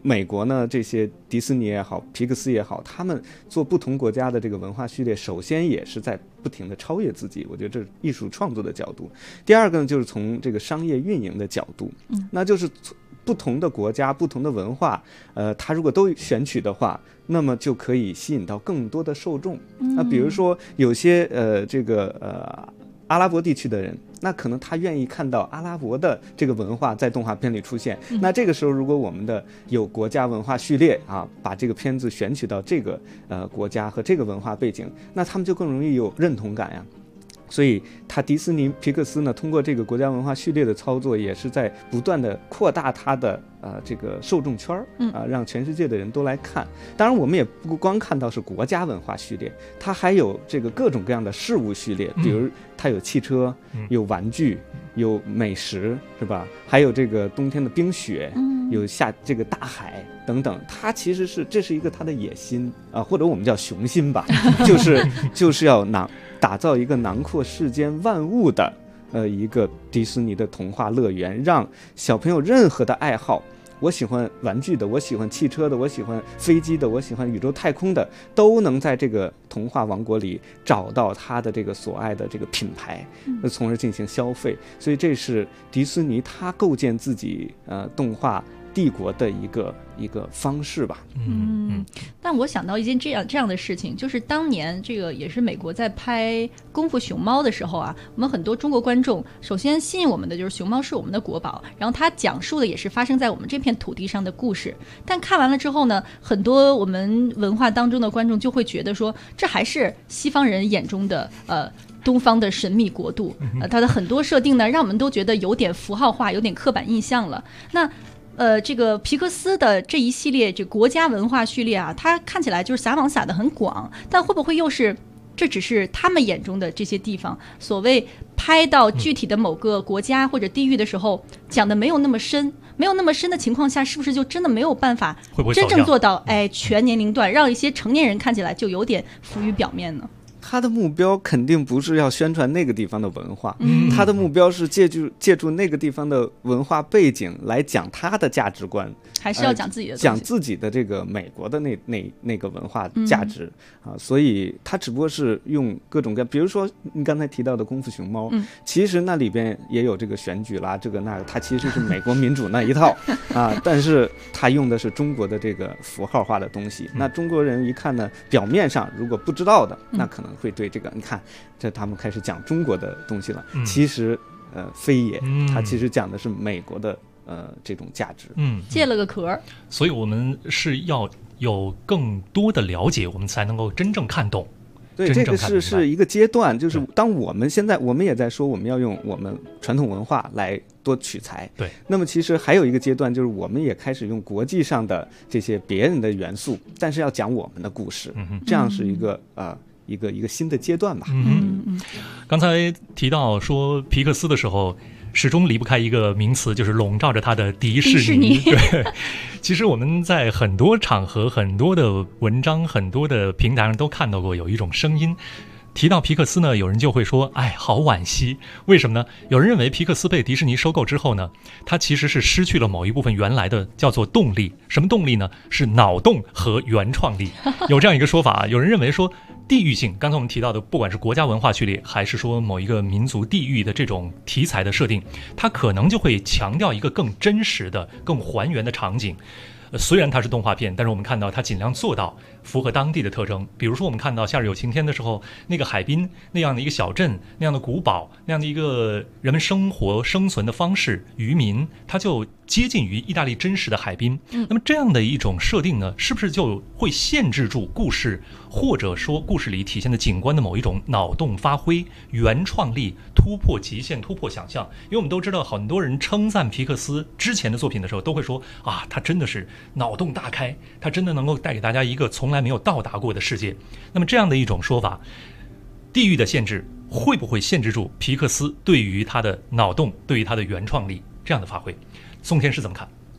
美国呢，这些迪士尼也好，皮克斯也好，他们做不同国家的这个文化序列，首先也是在不停的超越自己，我觉得这是艺术创作的角度。第二个呢，就是从这个商业运营的角度，那就是不同的国家、不同的文化，它如果都选取的话，那么就可以吸引到更多的受众。那比如说有些阿拉伯地区的人，那可能他愿意看到阿拉伯的这个文化在动画片里出现。那这个时候，如果我们的有国家文化序列啊，把这个片子选取到这个国家和这个文化背景，那他们就更容易有认同感呀。所以迪士尼皮克斯呢，通过这个国家文化序列的操作，也是在不断的扩大它的这个受众圈让全世界的人都来看。当然我们也不光看到是国家文化序列，它还有这个各种各样的事物序列，比如它有汽车，有玩具，有美食，是吧？还有这个冬天的冰雪，有这个大海等等。它其实这是一个它的野心啊，或者我们叫雄心吧，就是要打造一个囊括世间万物的一个迪士尼的童话乐园，让小朋友任何的爱好，我喜欢玩具的，我喜欢汽车的，我喜欢飞机的，我喜欢宇宙太空的，都能在这个童话王国里找到他的这个所爱的这个品牌，从而进行消费。所以这是迪士尼他构建自己动画帝国的一个方式吧。 但我想到一件这样的事情，就是当年这个也是美国在拍功夫熊猫的时候啊，我们很多中国观众首先吸引我们的就是熊猫是我们的国宝，然后它讲述的也是发生在我们这片土地上的故事。但看完了之后呢，很多我们文化当中的观众就会觉得说，这还是西方人眼中的东方的神秘国度，它的很多设定呢，让我们都觉得有点符号化，有点刻板印象了。那这个皮克斯的这一系列这国家文化序列啊，它看起来就是撒网撒得很广，但会不会又是这只是他们眼中的这些地方，所谓拍到具体的某个国家或者地域的时候，讲的没有那么深的情况下，是不是就真的没有办法真正做到全年龄段，让一些成年人看起来就有点浮于表面呢？ 他的目标肯定不是要宣传那个地方的文化，他的目标是借助那个地方的文化背景来讲他的价值观， 还是要讲自己的讲自己的这个美国的那个文化价值所以他只不过是用各种各样，比如说你刚才提到的功夫熊猫，其实那里边也有这个选举啦，这个那个，它其实是美国民主那一套但是他用的是中国的这个符号化的东西。那中国人一看呢，表面上如果不知道的，那可能会对这个你看这他们开始讲中国的东西了，其实非也，他其实讲的是美国的这种价值， 借了个壳。 所以我们是要有更多的了解，我们才能够真正看懂。 对，这个是一个阶段，就是当我们现在我们也在说我们要用我们传统文化来多取材， 对， 那么其实还有一个阶段，就是我们也开始用国际上的这些别人的元素，但是要讲我们的故事，这样是一个一个新的阶段吧。 刚才提到说皮克斯的时候，始终离不开一个名词，就是笼罩着它的迪士尼。对，其实我们在很多场合、很多的文章、很多的平台上都看到过有一种声音，提到皮克斯呢，有人就会说，好惋惜。为什么呢？有人认为皮克斯被迪士尼收购之后呢，它其实是失去了某一部分原来的叫做动力。什么动力呢？是脑洞和原创力。有这样一个说法，有人认为说地域性，刚才我们提到的，不管是国家文化序列，还是说某一个民族地域的这种题材的设定，它可能就会强调一个更真实的、更还原的场景。虽然它是动画片，但是我们看到它尽量做到符合当地的特征。比如说我们看到《夏日有晴天》的时候，那个海滨那样的一个小镇，那样的古堡，那样的一个人们生活生存的方式，渔民，它就接近于意大利真实的海滨。那么这样的一种设定呢，是不是就会限制住故事，或者说故事里体现的景观的某一种脑洞发挥、原创力、突破极限、突破想象？因为我们都知道，很多人称赞皮克斯之前的作品的时候，都会说他真的是脑洞大开，他真的能够带给大家一个从来没有到达过的世界。那么这样的一种说法，地域的限制会不会限制住皮克斯对于他的脑洞、对于他的原创力这样的发挥？宋天是怎么看？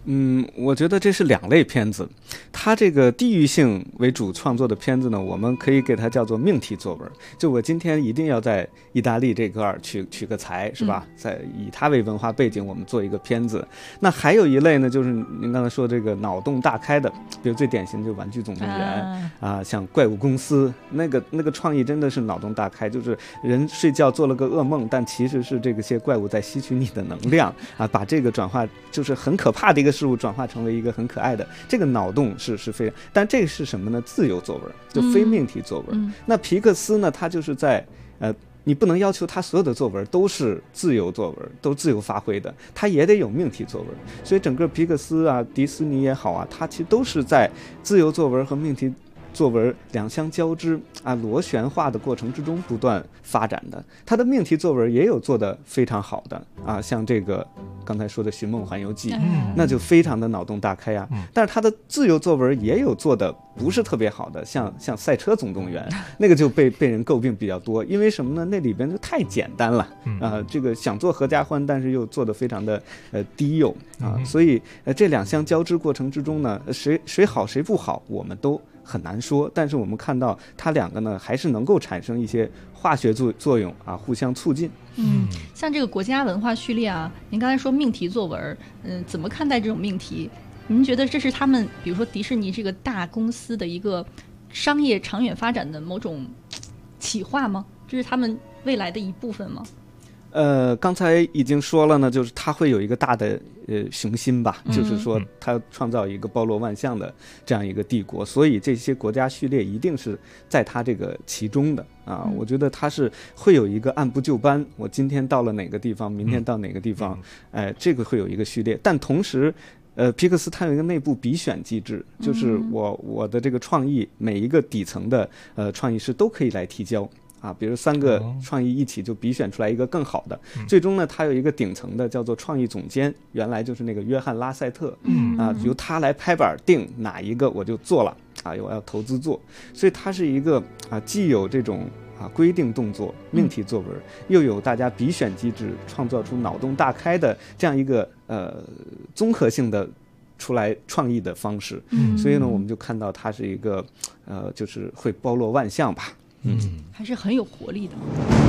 我觉得这是2类片子。它这个地域性为主创作的片子呢，我们可以给它叫做命题作文。就我今天一定要在意大利这块取个材，是吧？在以它为文化背景，我们做一个片子。那还有一类呢，就是您刚才说这个脑洞大开的，比如最典型的就《玩具总动员》像怪物公司，那个创意真的是脑洞大开，就是人睡觉做了个噩梦，但其实是这些怪物在吸取你的能量把这个转化，就是很可怕的一个事物转化成为一个很可爱的，这个脑洞是非常，但这是什么呢？自由作文，就非命题作文。那皮克斯呢，他就是在你不能要求他所有的作文都是自由作文，都自由发挥的，他也得有命题作文。所以整个皮克斯迪士尼也好它其实都是在自由作文和命题作文两相交织螺旋化的过程之中不断发展的。他的命题作文也有做得非常好的像这个刚才说的《寻梦环游记》那就非常的脑洞大开但是他的自由作文也有做的不是特别好的，像《赛车总动员》那个就被人诟病比较多，因为什么呢？那里边就太简单了这个想做合家欢，但是又做得非常的低幼所以这两相交织过程之中呢，谁好谁不好我们都很难说，但是我们看到它两个呢还是能够产生一些化学作用互相促进。 像这个国家文化序列您刚才说命题作文怎么看待这种命题？您觉得这是他们比如说迪士尼这个大公司的一个商业长远发展的某种企划吗？这是他们未来的一部分吗？ 刚才已经说了呢，就是它会有一个大的雄心吧，就是说它创造一个包罗万象的这样一个帝国，所以这些国家序列一定是在它这个其中的我觉得它是会有一个按部就班，我今天到了哪个地方，明天到哪个地方这个会有一个序列，但同时皮克斯它有一个内部比选机制，就是我的这个创意每一个底层的创意师都可以来提交比如3个创意一起就比选出来一个更好的最终呢它有一个顶层的叫做创意总监，原来就是那个约翰拉塞特由他来拍板定哪一个我就做了我要投资做，所以它是一个既有这种规定动作命题作文又有大家比选机制创造出脑洞大开的这样一个综合性的出来创意的方式所以呢我们就看到它是一个就是会包罗万象吧还是很有活力的。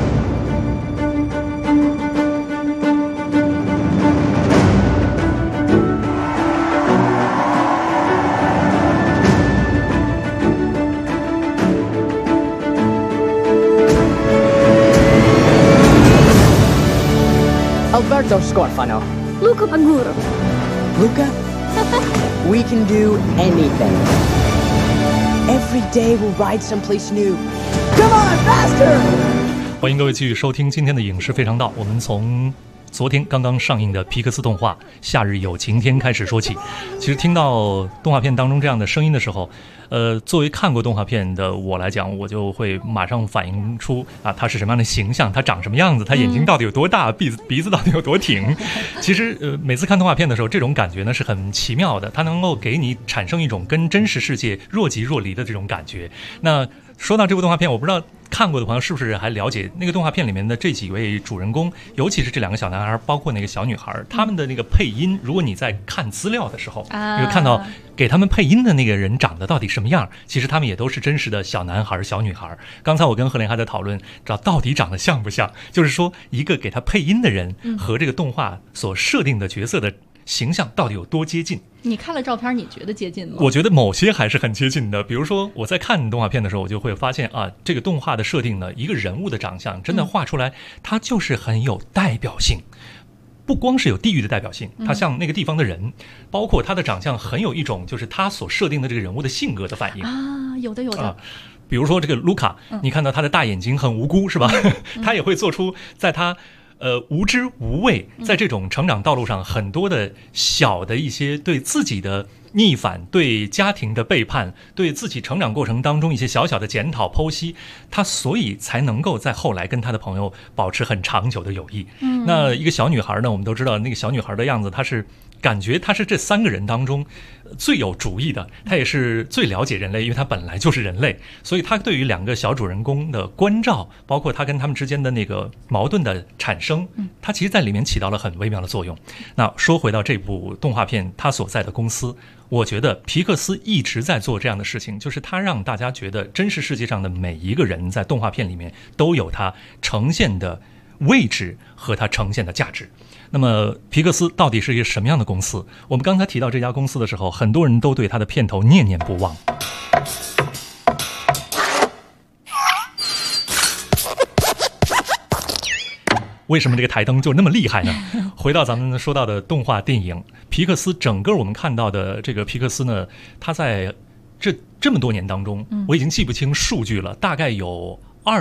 Alberto Scorfano. Luca Paguro. Luca? We can do anything. Every day we'll ride someplace new. Come on, faster! 欢迎各位继续收听今天的影视非常道，我们从昨天刚刚上映的皮克斯动画《夏日有晴天》开始说起。其实听到动画片当中这样的声音的时候，作为看过动画片的我来讲，我就会马上反映出它是什么样的形象，它长什么样子，它眼睛到底有多大，鼻子到底有多挺。其实每次看动画片的时候，这种感觉呢是很奇妙的，它能够给你产生一种跟真实世界若即若离的这种感觉。那说到这部动画片，我不知道看过的朋友是不是还了解那个动画片里面的这几位主人公，尤其是这2个小男孩，包括那个小女孩，他们的那个配音，如果你在看资料的时候你会看到给他们配音的那个人长得到底什么样，其实他们也都是真实的小男孩小女孩。刚才我跟何莲还在讨论到底长得像不像，就是说一个给他配音的人和这个动画所设定的角色的形象到底有多接近。 你看了照片你觉得接近吗？ 我觉得某些还是很接近的。比如说我在看动画片的时候，我就会发现这个动画的设定呢，一个人物的长相真的画出来它就是很有代表性，不光是有地域的代表性，它像那个地方的人，包括他的长相很有一种就是他所设定的这个人物的性格的反应有的比如说这个卢卡你看到他的大眼睛很无辜是吧他也会做出在他无知无畏，在这种成长道路上很多的小的一些对自己的逆反，对家庭的背叛，对自己成长过程当中一些小小的检讨剖析，他所以才能够在后来跟他的朋友保持很长久的友谊。那一个小女孩呢，我们都知道那个小女孩的样子，她是感觉他是这3个人当中最有主意的，他也是最了解人类，因为他本来就是人类，所以他对于2个小主人公的关照，包括他跟他们之间的那个矛盾的产生，他其实在里面起到了很微妙的作用。那说回到这部动画片他所在的公司，我觉得皮克斯一直在做这样的事情，就是他让大家觉得真实世界上的每一个人在动画片里面都有他呈现的位置和它呈现的价值。那么皮克斯到底是一个什么样的公司？我们刚才提到这家公司的时候，很多人都对它的片头念念不忘。为什么这个台灯就那么厉害呢？回到咱们说到的动画电影，皮克斯整个我们看到的这个皮克斯呢，它在这么多年当中，我已经记不清数据了，大概有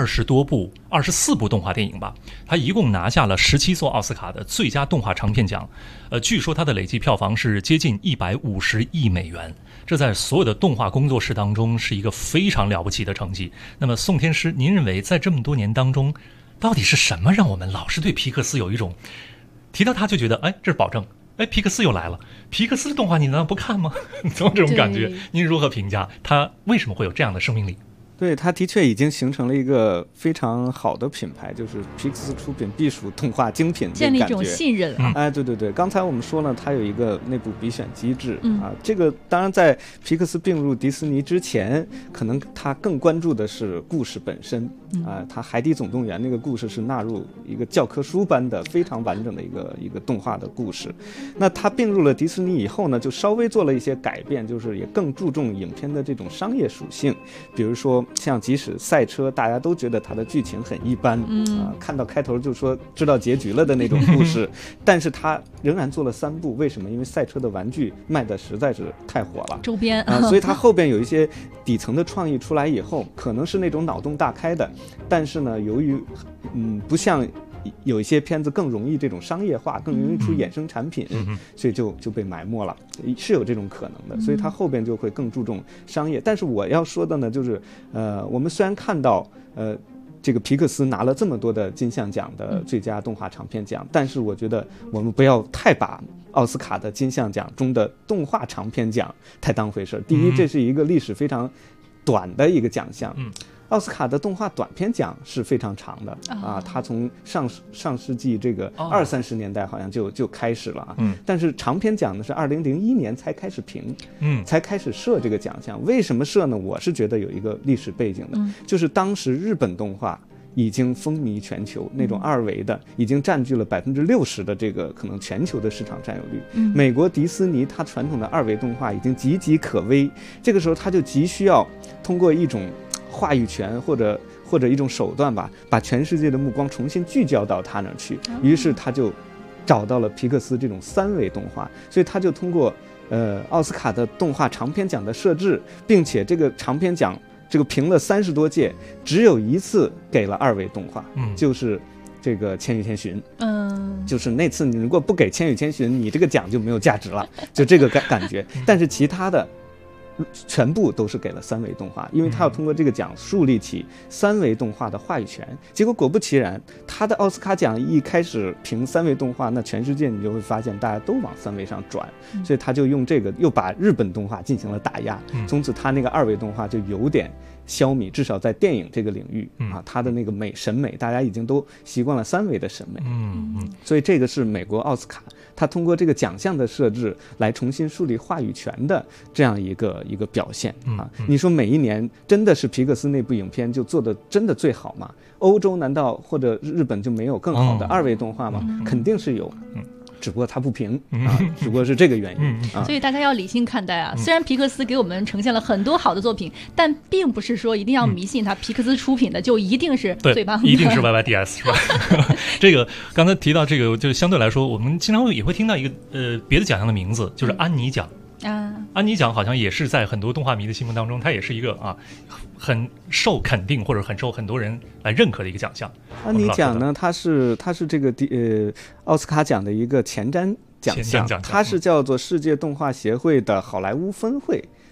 24部动画电影吧，他一共拿下了17座奥斯卡的最佳动画长片奖，据说他的累计票房是接近150亿美元，这在所有的动画工作室当中是一个非常了不起的成绩。那么宋天师，您认为在这么多年当中，到底是什么让我们老是对皮克斯有一种提到他就觉得，哎，这是保证，哎，皮克斯又来了，皮克斯的动画你难道不看吗？总有这种感觉。您如何评价他为什么会有这样的生命力？ 对，它的确已经形成了一个非常好的品牌，就是皮克斯出品必属动画精品， 建立一种信任啊。 哎，对，刚才我们说了，它有一个内部比选机制啊。这个当然在皮克斯并入迪士尼之前，可能它更关注的是故事本身啊。它《海底总动员》那个故事是纳入一个教科书般的非常完整的一个动画的故事。那它并入了迪士尼以后呢，就稍微做了一些改变，就是也更注重影片的这种商业属性，比如说。像即使赛车大家都觉得它的剧情很一般看到开头就说知道结局了的那种故事但是它仍然做了3部，为什么？因为赛车的玩具卖的实在是太火了， 周边所以它后边有一些底层的创意出来以后，可能是那种脑洞大开的，但是呢由于不像有一些片子更容易这种商业化，更容易出衍生产品，所以就被埋没了，是有这种可能的，所以它后边就会更注重商业。但是我要说的呢，就是我们虽然看到这个皮克斯拿了这么多的金像奖的最佳动画长片奖，但是我觉得我们不要太把奥斯卡的金像奖中的动画长片奖太当回事。第一，这是一个历史非常短的一个奖项。奥斯卡的动画短片奖是非常长的它从上世纪这个20-30年代好像就开始了但是长片奖呢是2001年才开始评才开始设这个奖项。为什么设呢？我是觉得有一个历史背景的，就是当时日本动画已经风靡全球，那种2维的已经占据了60%的这个可能全球的市场占有率。美国迪士尼它传统的2维动画已经岌岌可危，这个时候它就急需要通过一种话语权或者一种手段吧，把全世界的目光重新聚焦到他那儿去。于是他就找到了皮克斯这种3维动画，所以他就通过奥斯卡的动画长片奖的设置，并且这个长片奖这个评了30多届，只有一次给了2维动画，就是这个《千与千寻》。就是那次你如果不给《千与千寻》，你这个奖就没有价值了，就这个感觉。但是其他的全部都是给了3维动画，因为他要通过这个奖树立起3维动画的话语权。结果果不其然，他的奥斯卡奖一开始评3维动画，那全世界你就会发现大家都往3维上转，所以他就用这个又把日本动画进行了打压，从此他那个2维动画就有点消弭，至少在电影这个领域他的那个审美大家已经都习惯了3维的审美。所以这个是美国奥斯卡他通过这个奖项的设置来重新树立话语权的这样一个表现你说每一年真的是皮克斯那部影片就做的真的最好吗？欧洲难道或者日本就没有更好的2维动画吗？肯定是有，只不过它不评只不过是这个原因所以大家要理性看待虽然皮克斯给我们呈现了很多好的作品，但并不是说一定要迷信它皮克斯出品的就一定是最棒的， 一定是 YYDS 是吧？这个刚才提到这个，就相对来说我们经常也会听到一个别的奖项的名字，就是安妮奖安妮奖好像也是在很多动画迷的心目当中，它也是一个很受肯定或者很受很多人来认可的一个奖项。 安妮奖呢，它是这个奥斯卡奖的一个前瞻奖项，它是叫做世界动画协会的好莱坞分会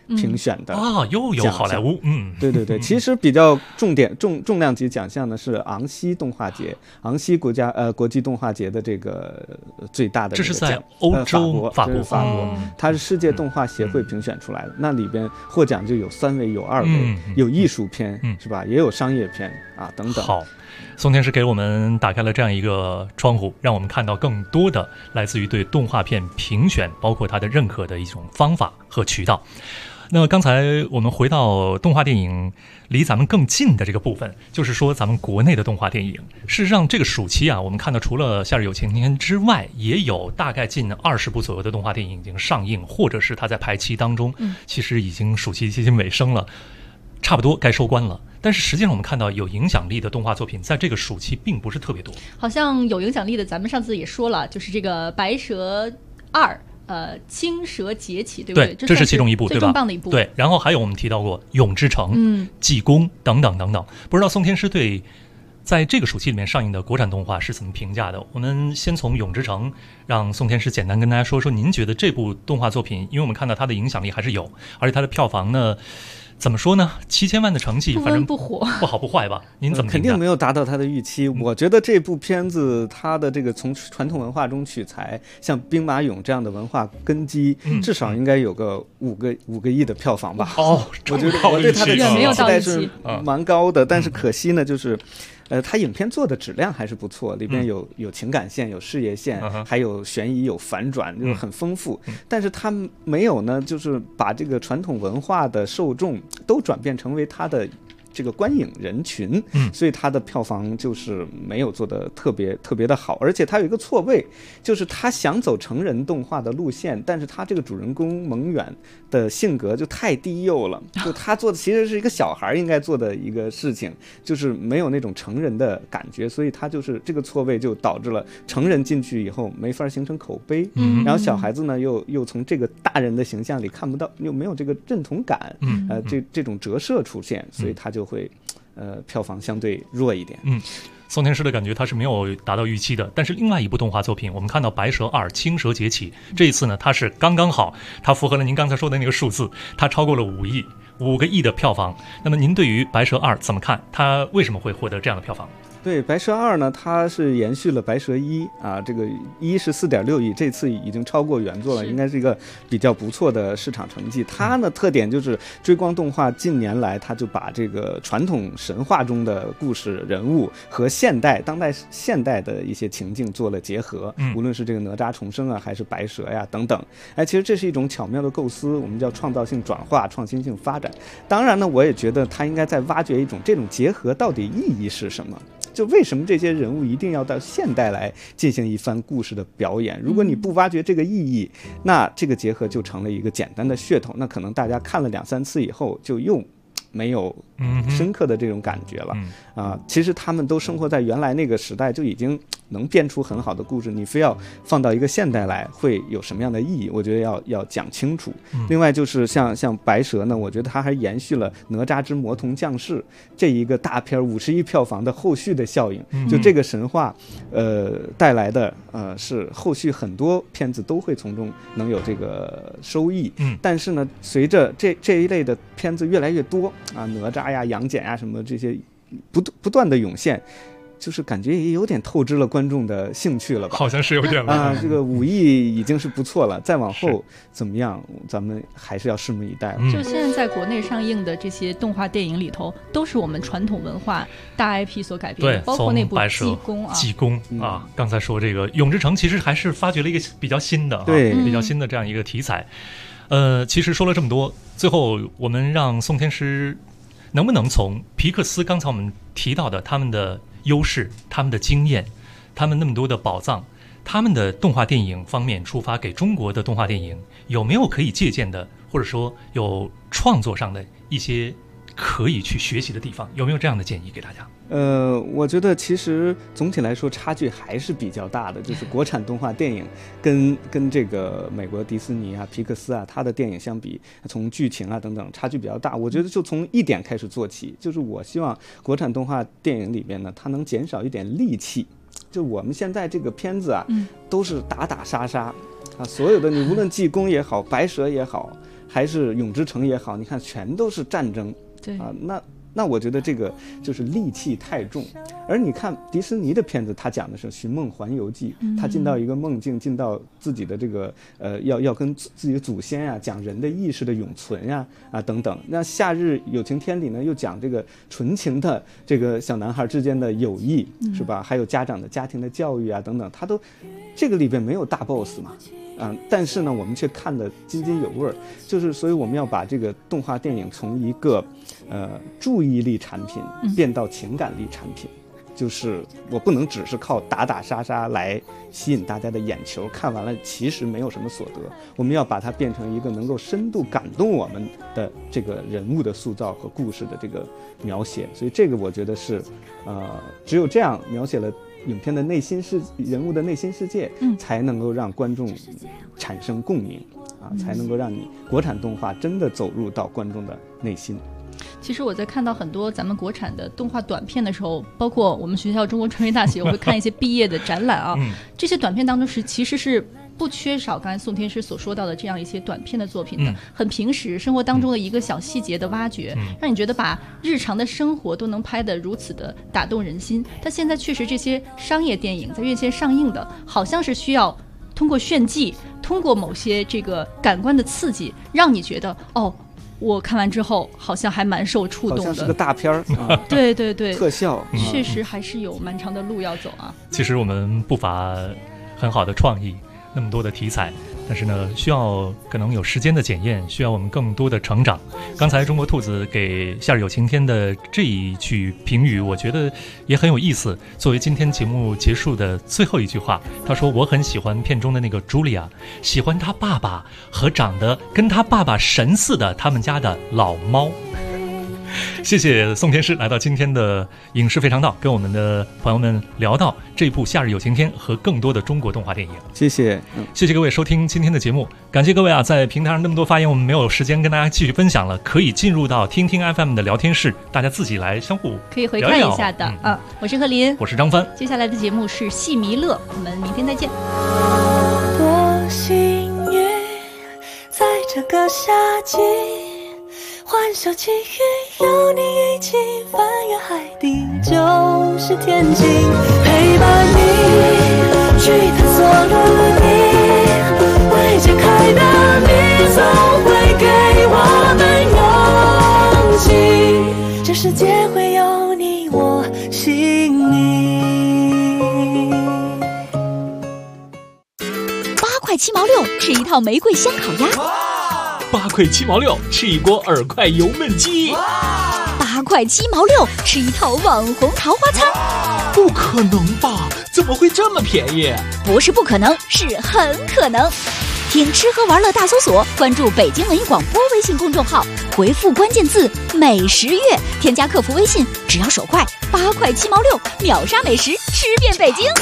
评选的又有好莱坞， 对，其实比较重量级奖项呢是昂西动画节，昂西国际动画节的这个最大的这个奖， 这是在欧洲法国，它是世界动画协会评选出来的。那里边获奖就有3位，有2位，有艺术片，是吧？也有商业片啊等等。 好，宋天师给我们打开了这样一个窗户，让我们看到更多的来自于对动画片评选，包括它的认可的一种方法和渠道。那刚才我们回到动画电影离咱们更近的这个部分，就是说咱们国内的动画电影。事实上这个暑期啊，我们看到除了《夏日有晴天》之外，也有大概近20部左右的动画电影已经上映，或者是它在排期当中，其实已经暑期接近尾声了，差不多该收官了。但是实际上我们看到有影响力的动画作品在这个暑期并不是特别多。 好像有影响力的咱们上次也说了，就是这个白蛇2青蛇劫起，对不对？ 这是其中一部，对吧？ 最重磅的一部。 对，然后还有我们提到过永之城、济公等等等等。不知道宋天师对在这个暑期里面上映的国产动画是怎么评价的？我们先从永之城让宋天师简单跟大家说说，您觉得这部动画作品，因为我们看到它的影响力还是有，而且它的票房呢，怎么说呢？7000万的成绩，反正不火， 不好不坏吧？您怎么肯定没有达到他的预期。我觉得这部片子它的这个从传统文化中取材，像兵马俑这样的文化根基，至少应该有个5个亿的票房吧。 我觉得我对它的期待是蛮高的，但是可惜呢，就是它影片做的质量还是不错，里边有情感线，有事业线，还有悬疑，有反转，就是很丰富。但是它没有呢，就是把这个传统文化的受众都转变成为它的这个观影人群，所以它的票房就是没有做得特别的好，而且它有一个错位，就是他想走成人动画的路线，但是他这个主人公蒙远的性格就太低幼了，就他做的其实是一个小孩应该做的一个事情，就是没有那种成人的感觉，所以他就是这个错位就导致了成人进去以后没法形成口碑，然后小孩子呢又从这个大人的形象里看不到，又没有这个认同感，这种折射出现，所以他就会票房相对弱一点。 宋天师的感觉他是没有达到预期的，但是另外一部动画作品，我们看到白蛇2青蛇劫起，这一次呢它是刚刚好，它符合了您刚才说的那个数字，它超过了5个亿的票房。那么您对于白蛇2怎么看？它为什么会获得这样的票房？ 对，白蛇2呢，它是延续了白蛇1啊，这个1是4.6亿，这次已经超过原作了，应该是一个比较不错的市场成绩。它呢特点就是追光动画近年来它就把这个传统神话中的故事人物和当代现代的一些情境做了结合，无论是这个哪吒重生啊，还是白蛇呀等等，其实这是一种巧妙的构思，我们叫创造性转化、创新性发展。当然呢，我也觉得它应该在挖掘一种这种结合到底意义是什么。就为什么这些人物一定要到现代来进行一番故事的表演？如果你不挖掘这个意义，那这个结合就成了一个简单的噱头，那可能大家看了2-3次以后就又没有深刻的这种感觉了其实他们都生活在原来那个时代，就已经能编出很好的故事，你非要放到一个现代来会有什么样的意义，我觉得要讲清楚。另外就是像白蛇呢，我觉得它还延续了哪吒之魔童降世这一个大片50亿票房的后续的效应，就这个神话带来的是后续很多片子都会从中能有这个收益，但是呢随着这一类的片子越来越多哪吒呀、杨戬呀什么这些不断的涌现，就是感觉也有点透支了观众的兴趣了吧？ 好像是有点了这个5亿已经是不错了，再往后怎么样，咱们还是要拭目以待了。 就现在在国内上映的这些动画电影里头，都是我们传统文化大 IP 所改编的，包括那部济公啊，刚才说这个永之城其实还是发掘了一个比较新的比较新的这样一个题材。其实说了这么多，最后我们让宋天师能不能从皮克斯刚才我们提到的他们的优势、他们的经验、他们那么多的宝藏，他们的动画电影方面出发，给中国的动画电影有没有可以借鉴的，或者说有创作上的一些可以去学习的地方？有没有这样的建议给大家？ 我觉得其实总体来说差距还是比较大的，就是国产动画电影跟这个美国迪士尼啊、皮克斯啊，它的电影相比，从剧情啊等等差距比较大。我觉得就从一点开始做起，就是我希望国产动画电影里边呢，它能减少一点戾气。就我们现在这个片子啊，都是打打杀杀啊，所有的你无论济公也好，白蛇也好， 还是永之城也好，你看全都是战争。 对啊，那我觉得这个就是戾气太重。而你看迪士尼的片子，它讲的是寻梦环游记，他进到一个梦境，进到自己的这个要跟自己的祖先啊讲人的意识的永存呀等等。那夏日有晴天里呢，又讲这个纯情的这个小男孩之间的友谊，是吧？还有家长的家庭的教育啊等等，他都这个里边没有大 boss 嘛。但是呢，我们却看得津津有味儿，就是所以我们要把这个动画电影从一个注意力产品变到情感力产品，就是我不能只是靠打打杀杀来吸引大家的眼球，看完了其实没有什么所得，我们要把它变成一个能够深度感动我们的这个人物的塑造和故事的这个描写，所以这个我觉得是只有这样描写了影片的人物的内心世界，才能够让观众产生共鸣才能够让你国产动画真的走入到观众的内心。 其实我在看到很多咱们国产的动画短片的时候，包括我们学校中国传媒大学，我会看一些毕业的展览啊，这些短片当中其实是不缺少刚才宋天师所说到的这样一些短片的作品的，很平时生活当中的一个小细节的挖掘，让你觉得把日常的生活都能拍得如此的打动人心。但现在确实这些商业电影在院线上映的，好像是需要通过炫技，通过某些这个感官的刺激，让你觉得我看完之后好像还蛮受触动的， 好像是个大片儿对对对， 特效确实还是有蛮长的路要走啊。 其实我们不乏很好的创意，那么多的题材，但是呢，需要可能有时间的检验，需要我们更多的成长。刚才中国兔子给《夏日有晴天》的这一句评语，我觉得也很有意思。作为今天节目结束的最后一句话，他说：“我很喜欢片中的那个茱莉亚，喜欢她爸爸和长得跟她爸爸神似的他们家的老猫。”谢谢宋天师来到今天的影视非常道，跟我们的朋友们聊到这部《夏日有晴天》和更多的中国动画电影。 谢谢， 谢谢各位收听今天的节目，感谢各位在平台上那么多发言，我们没有时间跟大家继续分享了，可以进入到听听 FM 的聊天室，大家自己来相互可以回看一下的我是贺林， 我是张帆， 接下来的节目是戏迷乐，我们明天再见。 多幸运，在这个夏季欢笑奇遇，有你一起翻越海底就是天晴，陪伴你去探索陆地，未解开的谜总会给我们勇气，这世界会有你我心里。 8块7毛6吃一套玫瑰香烤鸭 ，8块7毛6吃一锅耳快油焖鸡 ，8块7毛6吃一套网红桃花餐。 不可能吧？怎么会这么便宜？ 不是不可能，是很可能。听吃喝玩乐大搜索，关注北京文艺广播微信公众号，回复关键字美食月，添加客服微信，只要手快，8块7毛6秒杀美食，吃遍北京。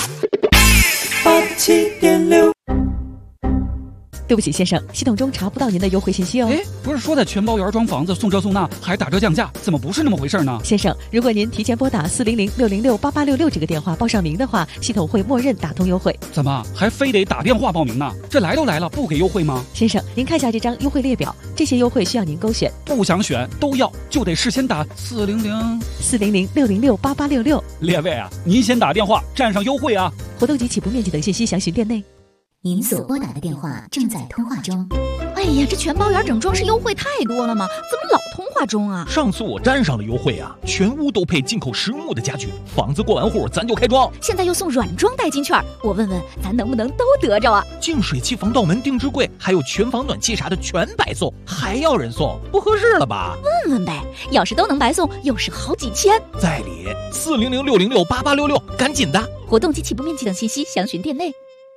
87.6。 对不起，先生，系统中查不到您的优惠信息哦。 不是说在全包原装房子送车送那还打折降价，怎么不是那么回事呢？ 先生，如果您提前拨打400-606-8866这个电话报上名的话，系统会默认打通优惠。 怎么还非得打电话报名呢？这来都来了，不给优惠吗？ 先生，您看一下这张优惠列表，这些优惠需要您勾选。 不想选都要，就得事先打 400-606-8866。 列位啊，您先打电话占上优惠啊！ 活动及起步面积等信息详询店内。 您所拨打的电话正在通话中。 哎呀，这全包圆整装饰优惠太多了吗？怎么老通话中啊？ 上次我占上了优惠啊，全屋都配进口实木的家具，房子过完户咱就开装。 现在又送软装代金券，我问问咱能不能都得着啊？ 净水器、防盗门、定制柜，还有全房暖气啥的全白送，还要人送，不合适了吧？ 问问呗，要是都能白送，又是好几千。 在理，400-606-8866，赶紧的。 活动及起步面积等信息详询店内。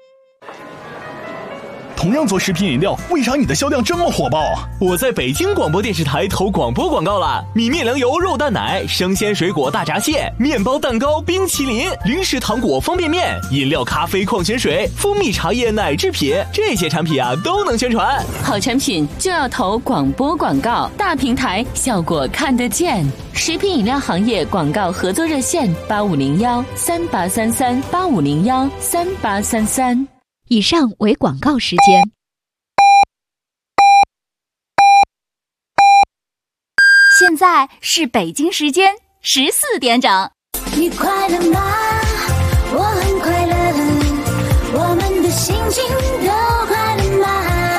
同样做食品饮料，为啥你的销量这么火爆？我在北京广播电视台投广播广告了，米面粮油肉蛋奶、生鲜水果大闸蟹、面包蛋糕、冰淇淋、零食糖果、方便面、饮料、咖啡、矿泉水、蜂蜜茶叶、奶制品，这些产品啊都能宣传。 好产品就要投广播广告，大平台效果看得见。食品饮料行业广告合作热线：8501-3833-8501-3833。 以上为广告时间。 在是北京时间14点整。 你快乐吗？我很快乐，我们的心情都快乐吗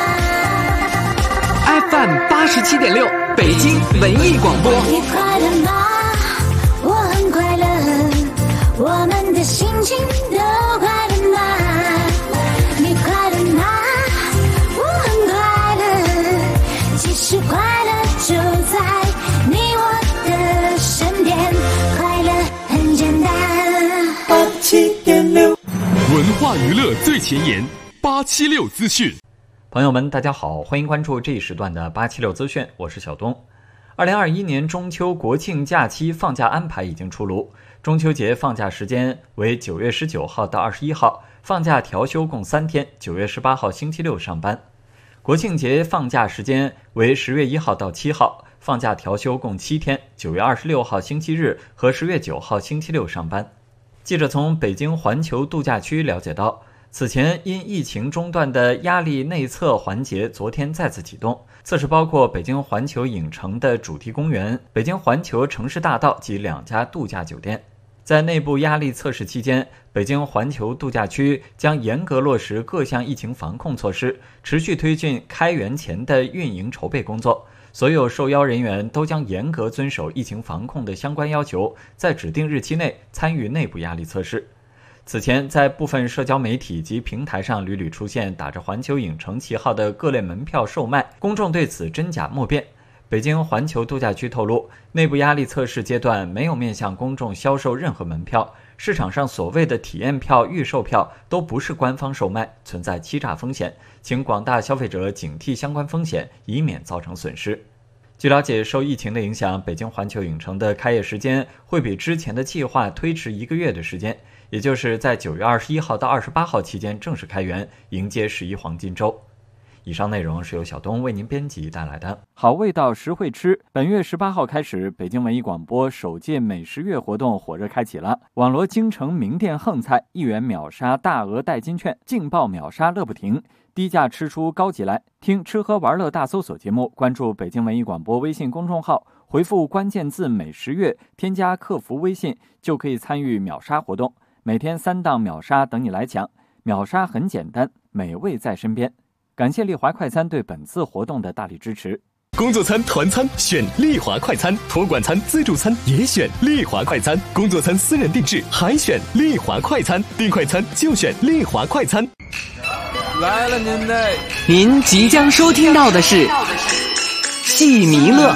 ？FM 87.6，北京文艺广播。 你快乐吗？我很快乐，我们的心情都快乐吗？你快乐吗？我很快乐，其实快乐就在你我的身边，快乐很简单。87.6， 文化娱乐最前沿，876资讯。 朋友们，大家好，欢迎关注这一时段的876资讯，我是小东。2021年中秋国庆假期放假安排已经出炉，中秋节放假时间为9月19号到21号，放假调休共3天，9月18号星期六上班。国庆节放假时间为10月1号到7号，放假调休共7天，9月26号星期日和10月9号星期六上班。记者从北京环球度假区了解到，此前因疫情中断的压力内测环节昨天再次启动，测试包括北京环球影城的主题公园、北京环球城市大道及2家度假酒店。在内部压力测试期间，北京环球度假区将严格落实各项疫情防控措施，持续推进开园前的运营筹备工作。所有受邀人员都将严格遵守疫情防控的相关要求，在指定日期内参与内部压力测试。此前，在部分社交媒体及平台上屡屡出现打着环球影城旗号的各类门票售卖，公众对此真假莫辨。北京环球度假区透露，内部压力测试阶段没有面向公众销售任何门票，市场上所谓的体验票、预售票都不是官方售卖，存在欺诈风险，请广大消费者警惕相关风险，以免造成损失。据了解，受疫情的影响，北京环球影城的开业时间会比之前的计划推迟1个月的时间，也就是在9月21号到28号期间正式开园，迎接11黄金周。以上内容是由小东为您编辑带来的。好味道实惠吃，本月18号开始，北京文艺广播首届美食月活动火热开启了。网罗京城名店横菜，1元秒杀大额代金券，劲爆秒杀乐不停，低价吃出高级来。听吃喝玩乐大搜索节目，关注北京文艺广播微信公众号，回复关键字美食月，添加客服微信就可以参与秒杀活动，每天3档秒杀等你来抢。秒杀很简单，美味在身边。感谢丽华快餐对本次活动的大力支持。 工作餐、团餐选丽华快餐，托管餐、自助餐也选丽华快餐，工作餐私人定制还选丽华快餐，订快餐就选丽华快餐。 来了您即将收听到的是戏弥勒。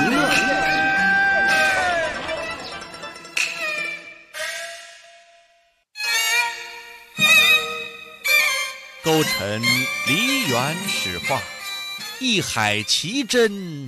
勾陈梨园史话，一海奇珍